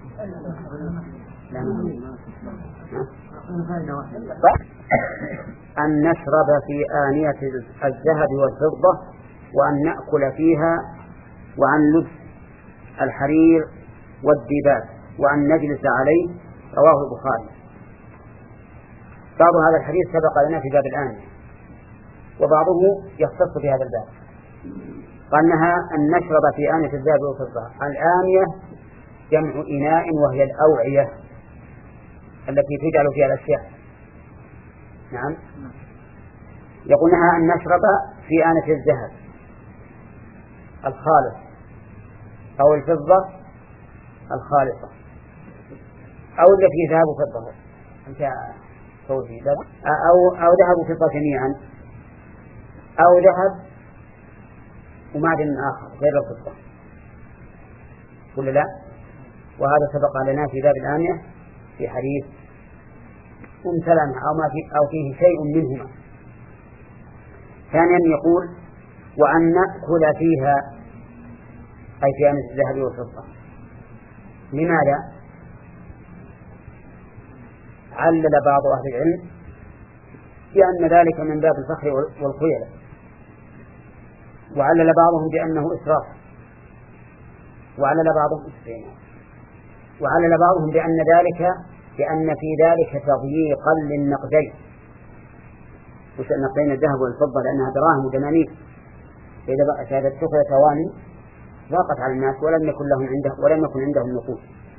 أن نشرب في آنية الذهب والفضة، وأن نأكل فيها، وعن لبس الحرير والدباج، وأن نجلس عليه. رواه البخاري. بعض هذا الحديث سبق لنا في باب الآنية، وبعضه يختص في هذا الباب. قالناها أن نشرب في آنية الذهب والفضة. الآنية جمع إناء وهي الأوعية التي تجعل فيها الأشياء. نعم يقولنها أن نشرب في آنية الذهب الخالص أو الفضة الخالصة أو التي ذهب فضة أنت أو أو ذهب فضة جميعا أو ذهب ومعدن آخر غير الفضة كل لا. وهذا سبق لنا في باب الآنية في حديث امتلأ أو ما في أو فيه شيء منهما. ثانيا يقول وأن نأكل فيها أي في آنية الذهب والفضة. لماذا؟ علل بعض أهل العلم بأن ذلك من باب الفخر والخيلة، وعلل بعضهم بأنه إسراف، وعلل بعضهم وعلل بعضهم بأن ذلك بأن في ذلك تضييقا للنقدين. وش النقدين؟ الذهب والفضة لأنها دراهم ودنانير، فإذا بقى هذا التخلة ثواني ضاقت على الناس ولم يكن لهم عنده ولم يكن عندهم نقود.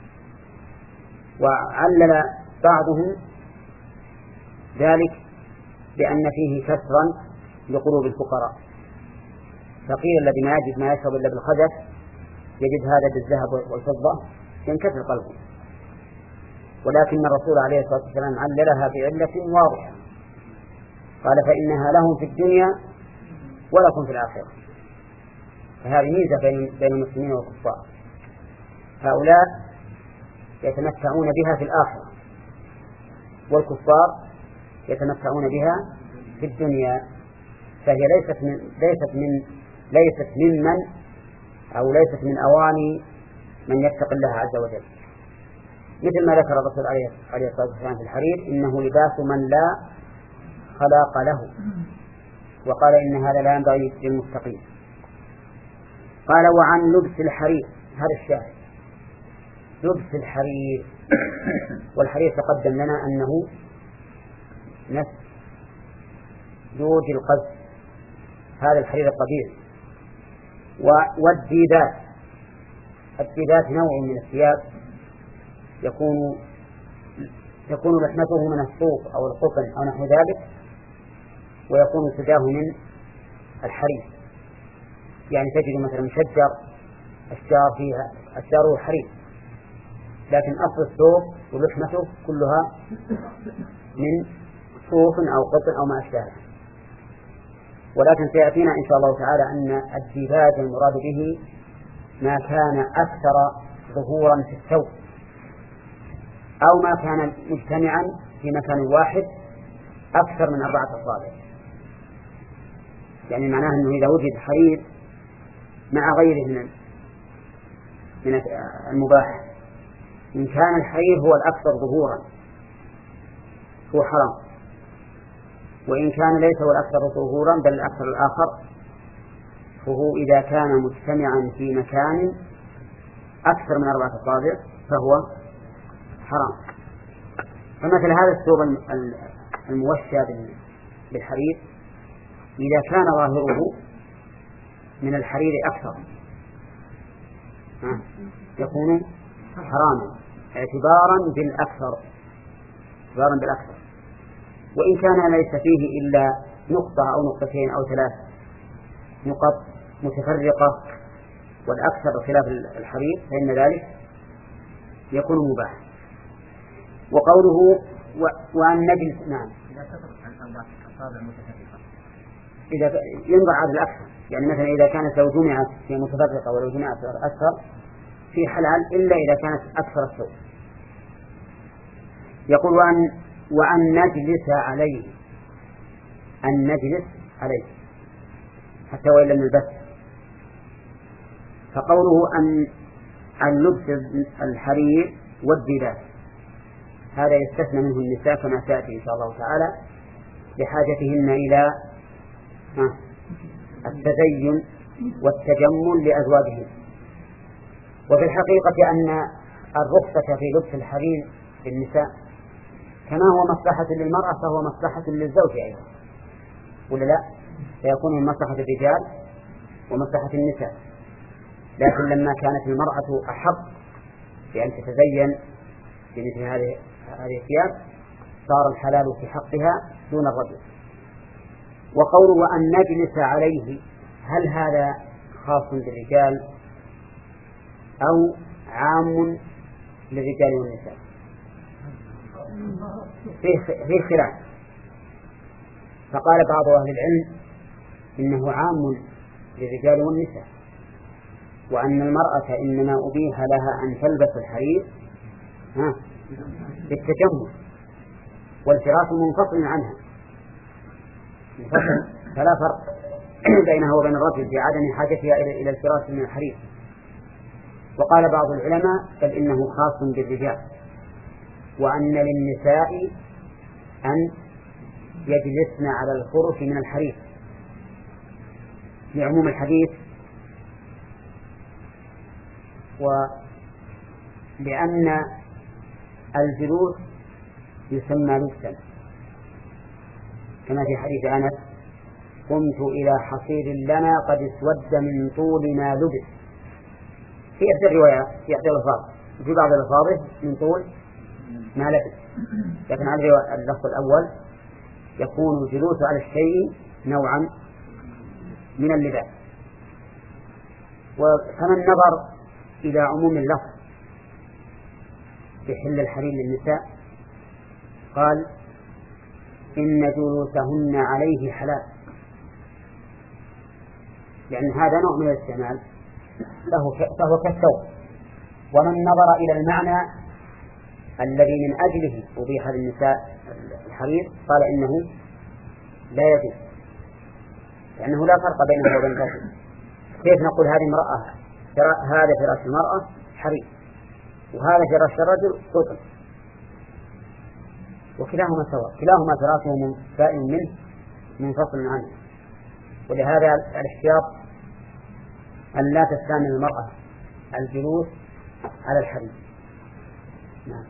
وعلل بعضهم ذلك بأن فيه كسرا لقلوب الفقراء، فقيل الذي ما يجد ما يشرب إلا بالخجف يجد هذا بالذهب والفضة ينكسر قلبه. ولكن الرسول عليه الصلاة والسلام عللها بعلة واضحة، قال فإنها لهم في الدنيا ولكم في الآخرة. فهذه ميزة بين المسلمين والكفار، هؤلاء يتمتعون بها في الآخرة والكفار يتمتعون بها في الدنيا، فهي ليست من ليست من ليست ممن أو ليست من أواني من يتقي الله عز وجل، مثل ما ذكر الرسول عليه الصلاة والسلام في الحرير: إنه لباس من لا خلاق له، وقال إن هذا لا ينبغي للمتقين. قال وعن لبس الحرير، هذا الشاهد، لبس الحرير. والحرير تقدم لنا أنه نفس زوج القز، هذا الحرير الطبيعي. والديدات، الديدات نوع من الثياب يكون تكون لحمته من الصوف أو القطن أو نحو ذلك، ويكون سداه من الحرير. يعني تجد مثلا شجر أشجار فيها أشجاره حرير، لكن أصل الثوب ولحمته كلها من صوف أو قطن أو ما أشبهه. ولكن سيأتينا إن شاء الله تعالى أن الديباج المراد به ما كان أكثر ظهورا في الثوب، أو ما كان مجتمعا في مكان واحد أكثر من أربعة أصابع. يعني معناه أنه إذا وجد حرير مع غيره من من المباح، إن كان الحرير هو الأكثر ظهورا هو حرام، وإن كان ليس هو الأكثر ظهورا بل الأكثر الآخر فهو إذا كان مجتمعا في مكان أكثر من أربعة أصابع فهو حرام. فمثل هذا الثوب الموشى بالحرير إذا كان ظاهره من الحرير أكثر يكون حراما اعتبارا بالأكثر اعتبارا بالأكثر وإن كان ليس فيه إلا نقطة أو نقطتين أو ثلاث نقط متفرقة والأكثر خلاف الحرير فإن ذلك يكون مباح. وقوله وأن نجلس، نعم، إذا كثرت عن أربعة أصابع متفرقة إذا ينظر على الأكثر، يعني مثلا إذا كانت لو جمعت في متفرقة ولو جمعت أكثر في حلال إلا إذا كانت أكثر الثوب. يقول وأن وأن نجلس عليه، أن نجلس عليه حتى وإن لم نلبس. فقوله أن أن لبس الحرير والديباج هذا يستثنى منه النساء كما سيأتي إن شاء الله تعالى لحاجتهن إلى التزين والتجمل لأزواجهن. وفي الحقيقة أن الرخصة في لبس الحرير للنساء كما هو مصلحة للمرأة فهو مصلحة للزوج أيضا، ولا لا؟ فيكون من مصلحة الرجال ومصلحة النساء. لكن لما كانت المرأة أحق بأن تتزين بمثل هذه هذه الثياب صار الحلال في حقها دون الرجل. وقوله وأن نجلس عليه، هل هذا خاص بالرجال أو عام للرجال والنساء؟ في خلاف. فقال بعض أهل العلم إنه عام للرجال والنساء، وأن المرأة إنما أبيح لها أن تلبس الحرير بالتجمل والفراش منفصل عنها منفصل، فلا فرق بينها وبين الرجل في عدم حاجتها إلى الفراش من الحرير. وقال بعض العلماء بل إنه خاص بالرجال، وأن للنساء أن يجلسن على الفرش من الحرير لعموم الحديث، ولأن الجلوس يسمى لبسا كما في حديث أنس قمت إلى حصير لنا قد اسود من طول ما لبس، في إحدى الروايات في إحدى الألفاظ في بعض الألفاظ من طول ما لبس، لكن على اللفظ الأول يكون الجلوس على الشيء نوعا من اللباس. وكما النظر إلى عموم اللفظ بحل الحرير للنساء قال إن جلوسهن عليه حلال، لأن هذا نوع من الاستعمال فهو كالثوب. ومن نظر إلى المعنى الذي من أجله أبيح للنساء الحرير قال إنه لا يجوز، لأنه لا فرق بينه وبين الرجل. كيف نقول هذه امرأة هذا فراش المرأة حرير وهذا فراش الرجل قطن، وكلاهما سواء، كلاهما فراشه سائل منه منفصل عنه. ولهذا الاحتياط أن لا تستعمل المرأة الجلوس على الحرير. نعم.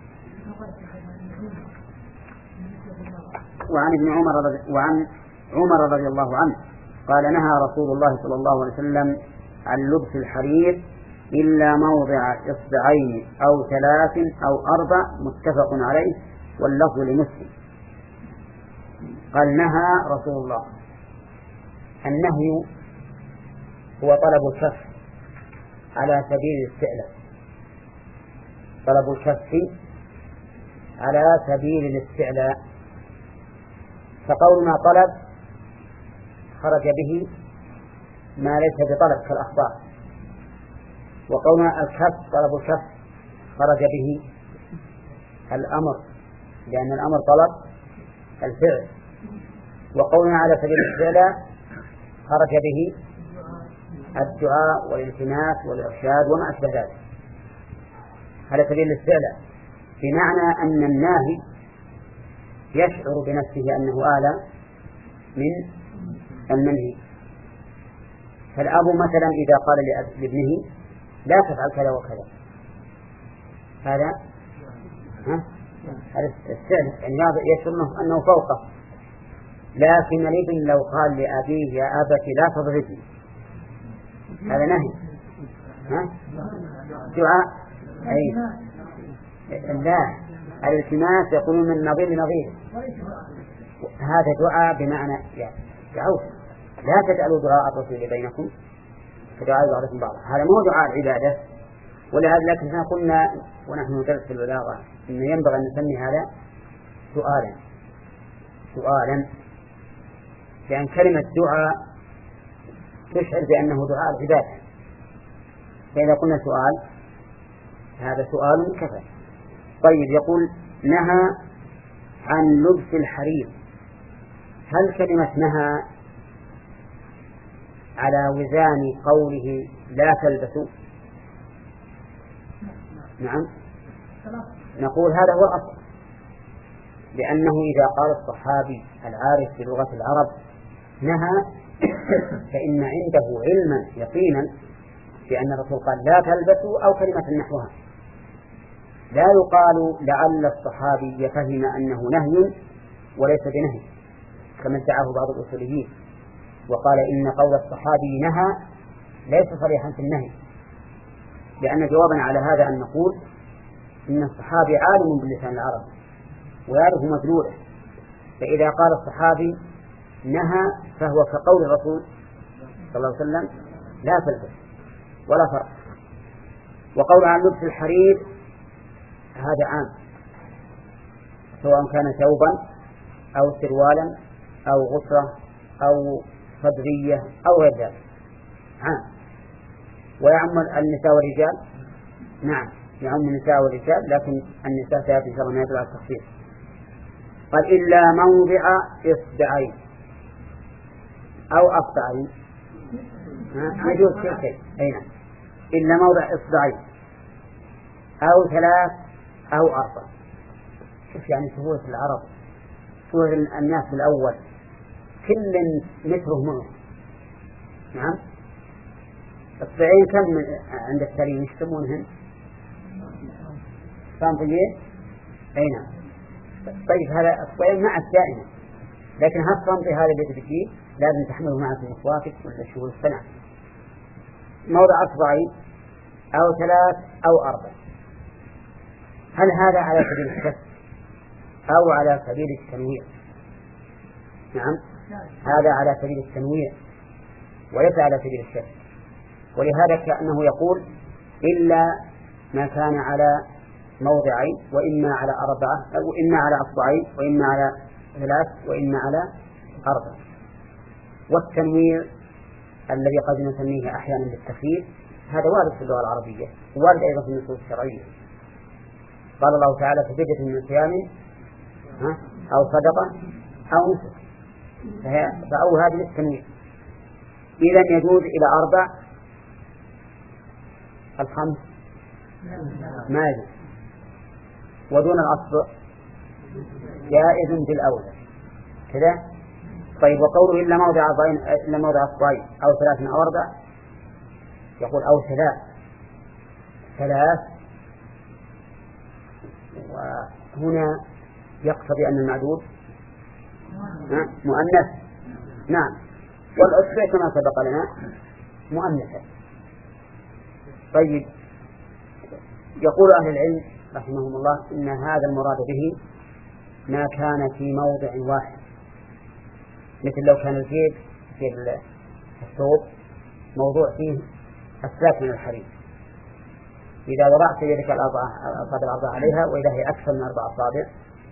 وعن ابن عمر رضي وعن عمر رضي الله عنه قال نهى رسول الله صلى الله عليه وسلم عن لبس الحرير إلا موضع إصبعين أو ثلاث أو أربع، متفق عليه واللفظ لمسلم. قال نهى رسول الله. النهي هو طلب الكف على سبيل الاستعلاء، طلب الكف على سبيل الاستعلاء. فقولنا طلب خرج به ما ليس بطلب كالأخبار، وقولنا الكف طلب الكف خرج به الأمر، لأن الأمر طلب الفعل. وقولنا على سبيل الاستعلاء خرج به الدعاء والالتماس والإرشاد وما أشبه ذلك على سبيل الاستعلاء، بمعنى أن الناهي يشعر بنفسه أنه آلى من المنهي. فالأب مثلا إذا قال لابنه لا تفعل كذا وكذا، هذا ها هذا استعلاء، يعني يشعر أنه فوقه. لكن الابن لو قال لأبيه يا أبت لا تضربني، هذا نهي، ها دعاء. أي لا، الالتماس يقول من نظير نظير، هذا دعاء بمعنى دعوت لا تجعلوا دعاء الرسول بينكم كدعاء بعضكم بعضا، هذا مو دعاء العبادة. ولهذا لكن قلنا ونحن ندرس في البلاغة إن ينبغي أن نسمي هذا سؤالا سؤالا لأن كلمة دعاء تشعر بأنه دعاء العبادة، فإذا قلنا سؤال هذا سؤال كفى. طيب، يقول نهى عن لبس الحرير. هل كلمة نهى على وزان قوله لا تلبسوا؟ نعم، نقول هذا هو الأصل، لأنه إذا قال الصحابي العارف بلغة العرب نهى فإن عنده علما يقينا بأن الرسول قال لا تلبسوا أو كلمة نحوها. لا يقال لعل الصحابي يفهم أنه نهي وليس بنهي كما ادعاه بعض الأصوليين وقال إن قول الصحابي نهى ليس صريحا في النهي، لأن جوابا على هذا أن نقول إن الصحابي عالم باللسان العربي ويعرف مدلوله، فإذا قال الصحابي نهى فهو كقول الرسول صلى الله عليه وسلم لا تلبس ولا فرق. وقول عن لبس الحرير هذا عام، سواء كان ثوبا أو سروالا أو غصرة أو صدرية أو غير ذلك، عام. ويعم النساء والرجال، نعم يعم النساء والرجال، لكن النساء سيأتي إن شاء الله ما يدل على التخصيص. قال إلا موضع إصبعين أو أصبعين، يجوز كل شيء، أي نعم، إلا موضع إصبعين أو ثلاث أو أربع. شوف يعني سهولة العرب، سهولة الناس الأول كل مثله معه. نعم، إصبعين كم عند السليم يسمونهن؟ سنتين، أي نعم. طيب هذا إصبعين معك دائما، لكن هالصنطي هذا اللي تبكيه لازم تحمله معك في مصواتك ولا شهور السنة. موضع إصبعين أو ثلاث أو أربع، هل هذا على سبيل الكف أو على سبيل التنويع؟ نعم، هذا على سبيل التنويع وليس على سبيل الكف. ولهذا كأنه يقول إلا ما كان على موضعين وإما على أربعة أو إما على أصبعين وإما على ثلاث وإما على أربع. والتنويع الذي قد نسميه أحيانا بالتخيير هذا وارد في اللغة العربية وارد أيضا في النصوص الشرعية. قال الله تعالى ففدية من صيام أو صدقة أو نسك، فأو هذه التنويع. إذا يجوز إلى أربع، الخمس ما يجوز، ودون الأصبع جائز بالأولى كذا. طيب وقوله إلا موضع أصبعين إلا موضع أصبعين أو ثلاث أو أربع، يقول أو ثلاث ثلاث، وهنا يقتضي أن المعدود مؤنث. نعم، والأصبع كما سبق لنا مؤنثة. طيب يقول أهل العلم رحمهم الله إن هذا المراد به ما كان في موضع واحد، مثل لو كان الجيب في الثوب موضوع فيه أسلاك من الحرير، إذا وضعت يدك الأصابع الأربعة عليها وإذا هي أكثر من أربع أصابع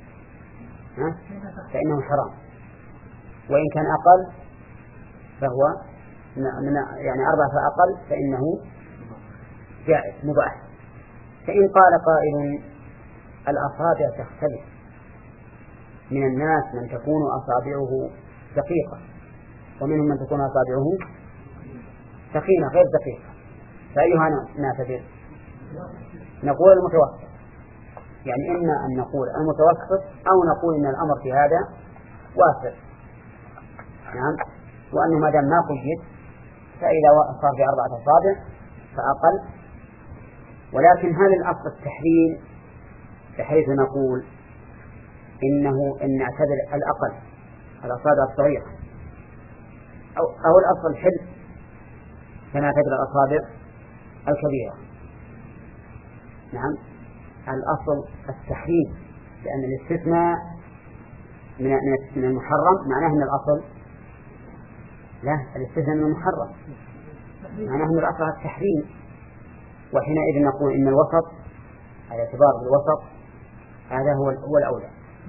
فإنه حرام، وإن كان أقل فهو من يعني أربعة فأقل فإنه جائز مباح. فإن قال قائل الأصابع تختلف، من الناس من تكون أصابعه دقيقة ومنهم من تكون أصابعه ثخينة غير دقيقة، فأيها نعتبر؟ نقول المتوسط، يعني إما أن نقول المتوسط أو نقول إن الأمر في هذا واسع. نعم، وأنه ما دام ما قيد فإذا صار في أربعة أصابع فأقل. ولكن هل الأصل التحريم بحيث نقول إنه إن نعتبر الأقل الأصابع الصغيرة، أو, أو الأصل الحل فنعتبر الأصابع الكبيرة؟ نعم، الأصل التحريم، لأن الاستثناء من المحرم معناه أن الأصل لا، الاستثناء من المحرم معناه أن الأصل التحريم، وحينئذ نقول إن الوسط على اعتبار بالوسط هذا هو هو الأولى.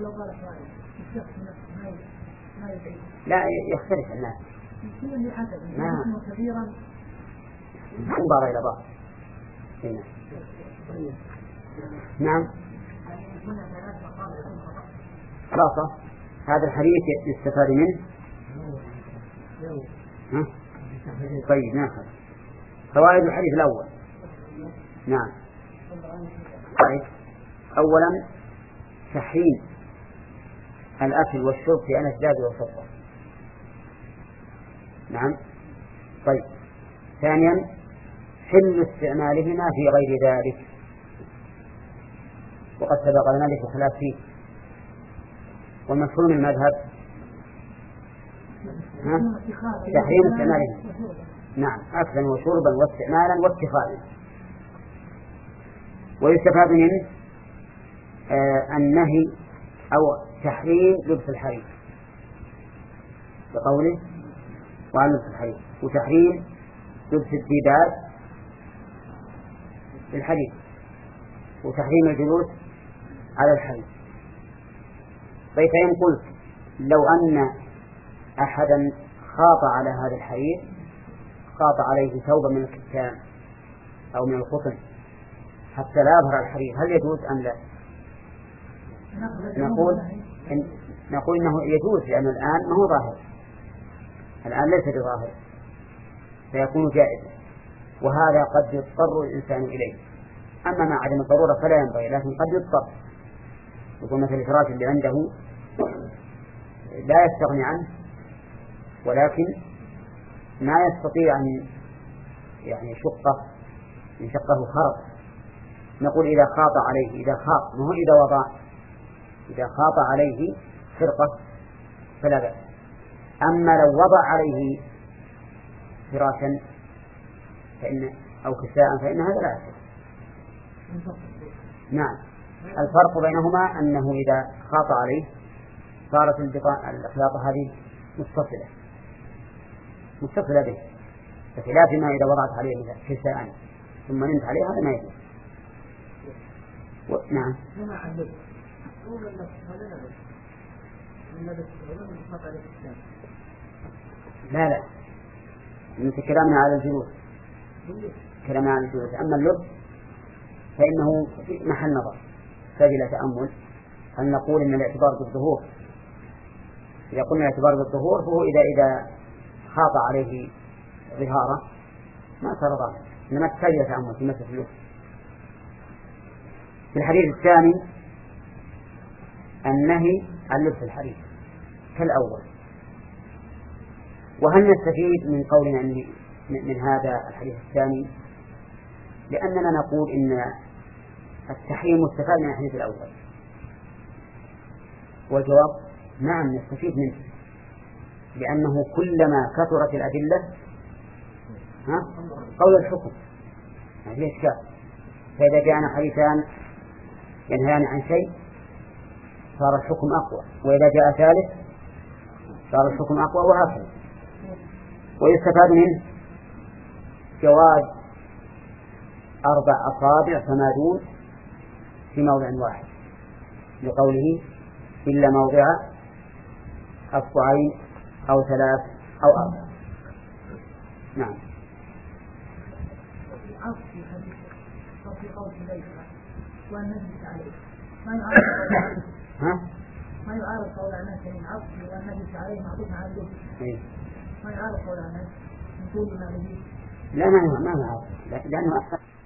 لا يختلف الناس، ما مبارا إلى بعض. نعم، خلاص هذا الحديث يستفاد منه. ها؟ طيب ناخذ فوائد الحديث الأول. نعم، طيب أولا تحريم الأكل والشرب في أنس الذهب والفضة. نعم، طيب ثانيا حل استعمالهما في غير ذلك، وقد سبق لنا ذلك الخلاف فيه. والمشهور من المذهب تحريم استعمالهما، نعم، أكلا وشربا واستعمالا واتخاذا. ويستفاد منه آه النهي أو تحريم لبس الحرير بقوله وعن لبس الحرير، وتحريم لبس الديباج بالحرير، وتحريم الجلوس على الحرير. طيب فإن قلت لو أن أحدا خاط على هذا الحرير، خاط عليه ثوبا من الكتان أو من القطن حتى لا يظهر الحرير، هل يجوز أم لا؟ نقول إن نقول إنه يجوز، لأن الآن ما هو ظاهر، الآن ليس بظاهر فيكون جائزا، وهذا قد يضطر الإنسان إليه. أما مع عدم الضرورة فلا ينبغي، لكن قد يضطر. يقول مثل الفراش اللي عنده لا يستغني عنه، ولكن ما يستطيع أن يعني يشقه يشقه خرق، نقول إذا خاط عليه، إذا خاط ما هو إذا وضع، إذا خاط عليه خرقة فلا بأس. أما لو وضع عليه فراشا فإن أو كساء فإن هذا لا يصح. نعم، الفرق بينهما أنه إذا خاط عليه صارت الخياطة هذه متصلة متصلة به، بخلاف ما إذا وضعت عليه كساء ثم نمت عليه هذا ما يجوز. و... نعم، لا لا مثل كلامنا على الجلوس، كلامنا على الجلوس. أما اللب فإنه محل نظر فبلا تأمل. هل نقول إن الاعتبار بالظهور؟ إذا قلنا الاعتبار بالظهور فهو إذا إذا خاض عليه ظهارة ما صار ظاهر، إنما تحتاج إلى تأمل في مسألة اللب. في الحديث الثاني النهي عن لبس الحرير كالأول. وهل نستفيد من قولنا من هذا الحديث الثاني؟ لأننا نقول إن التحريم مستفاد من الحديث الأول، والجواب نعم نستفيد منه، لأنه كلما كثرت الأدلة ها قول الحكم ما فيه إشكال. فإذا جاءنا حديثان ينهيان عن شيء صار الحكم أقوى، وإذا جاء ثالث صار الحكم أقوى، وهكذا. ويستفاد منه جواز أربع أصابع فما دون في موضع واحد، لقوله إلا موضع أصبعين أو ثلاث أو أربع. نعم. ها؟ ما يعارض قول عنه من عصر والنبي عليه معطوف على الجهد. ما يعارض قول عنه نقول ما نجيب. لا ما ما يعارض لأنه أحسن.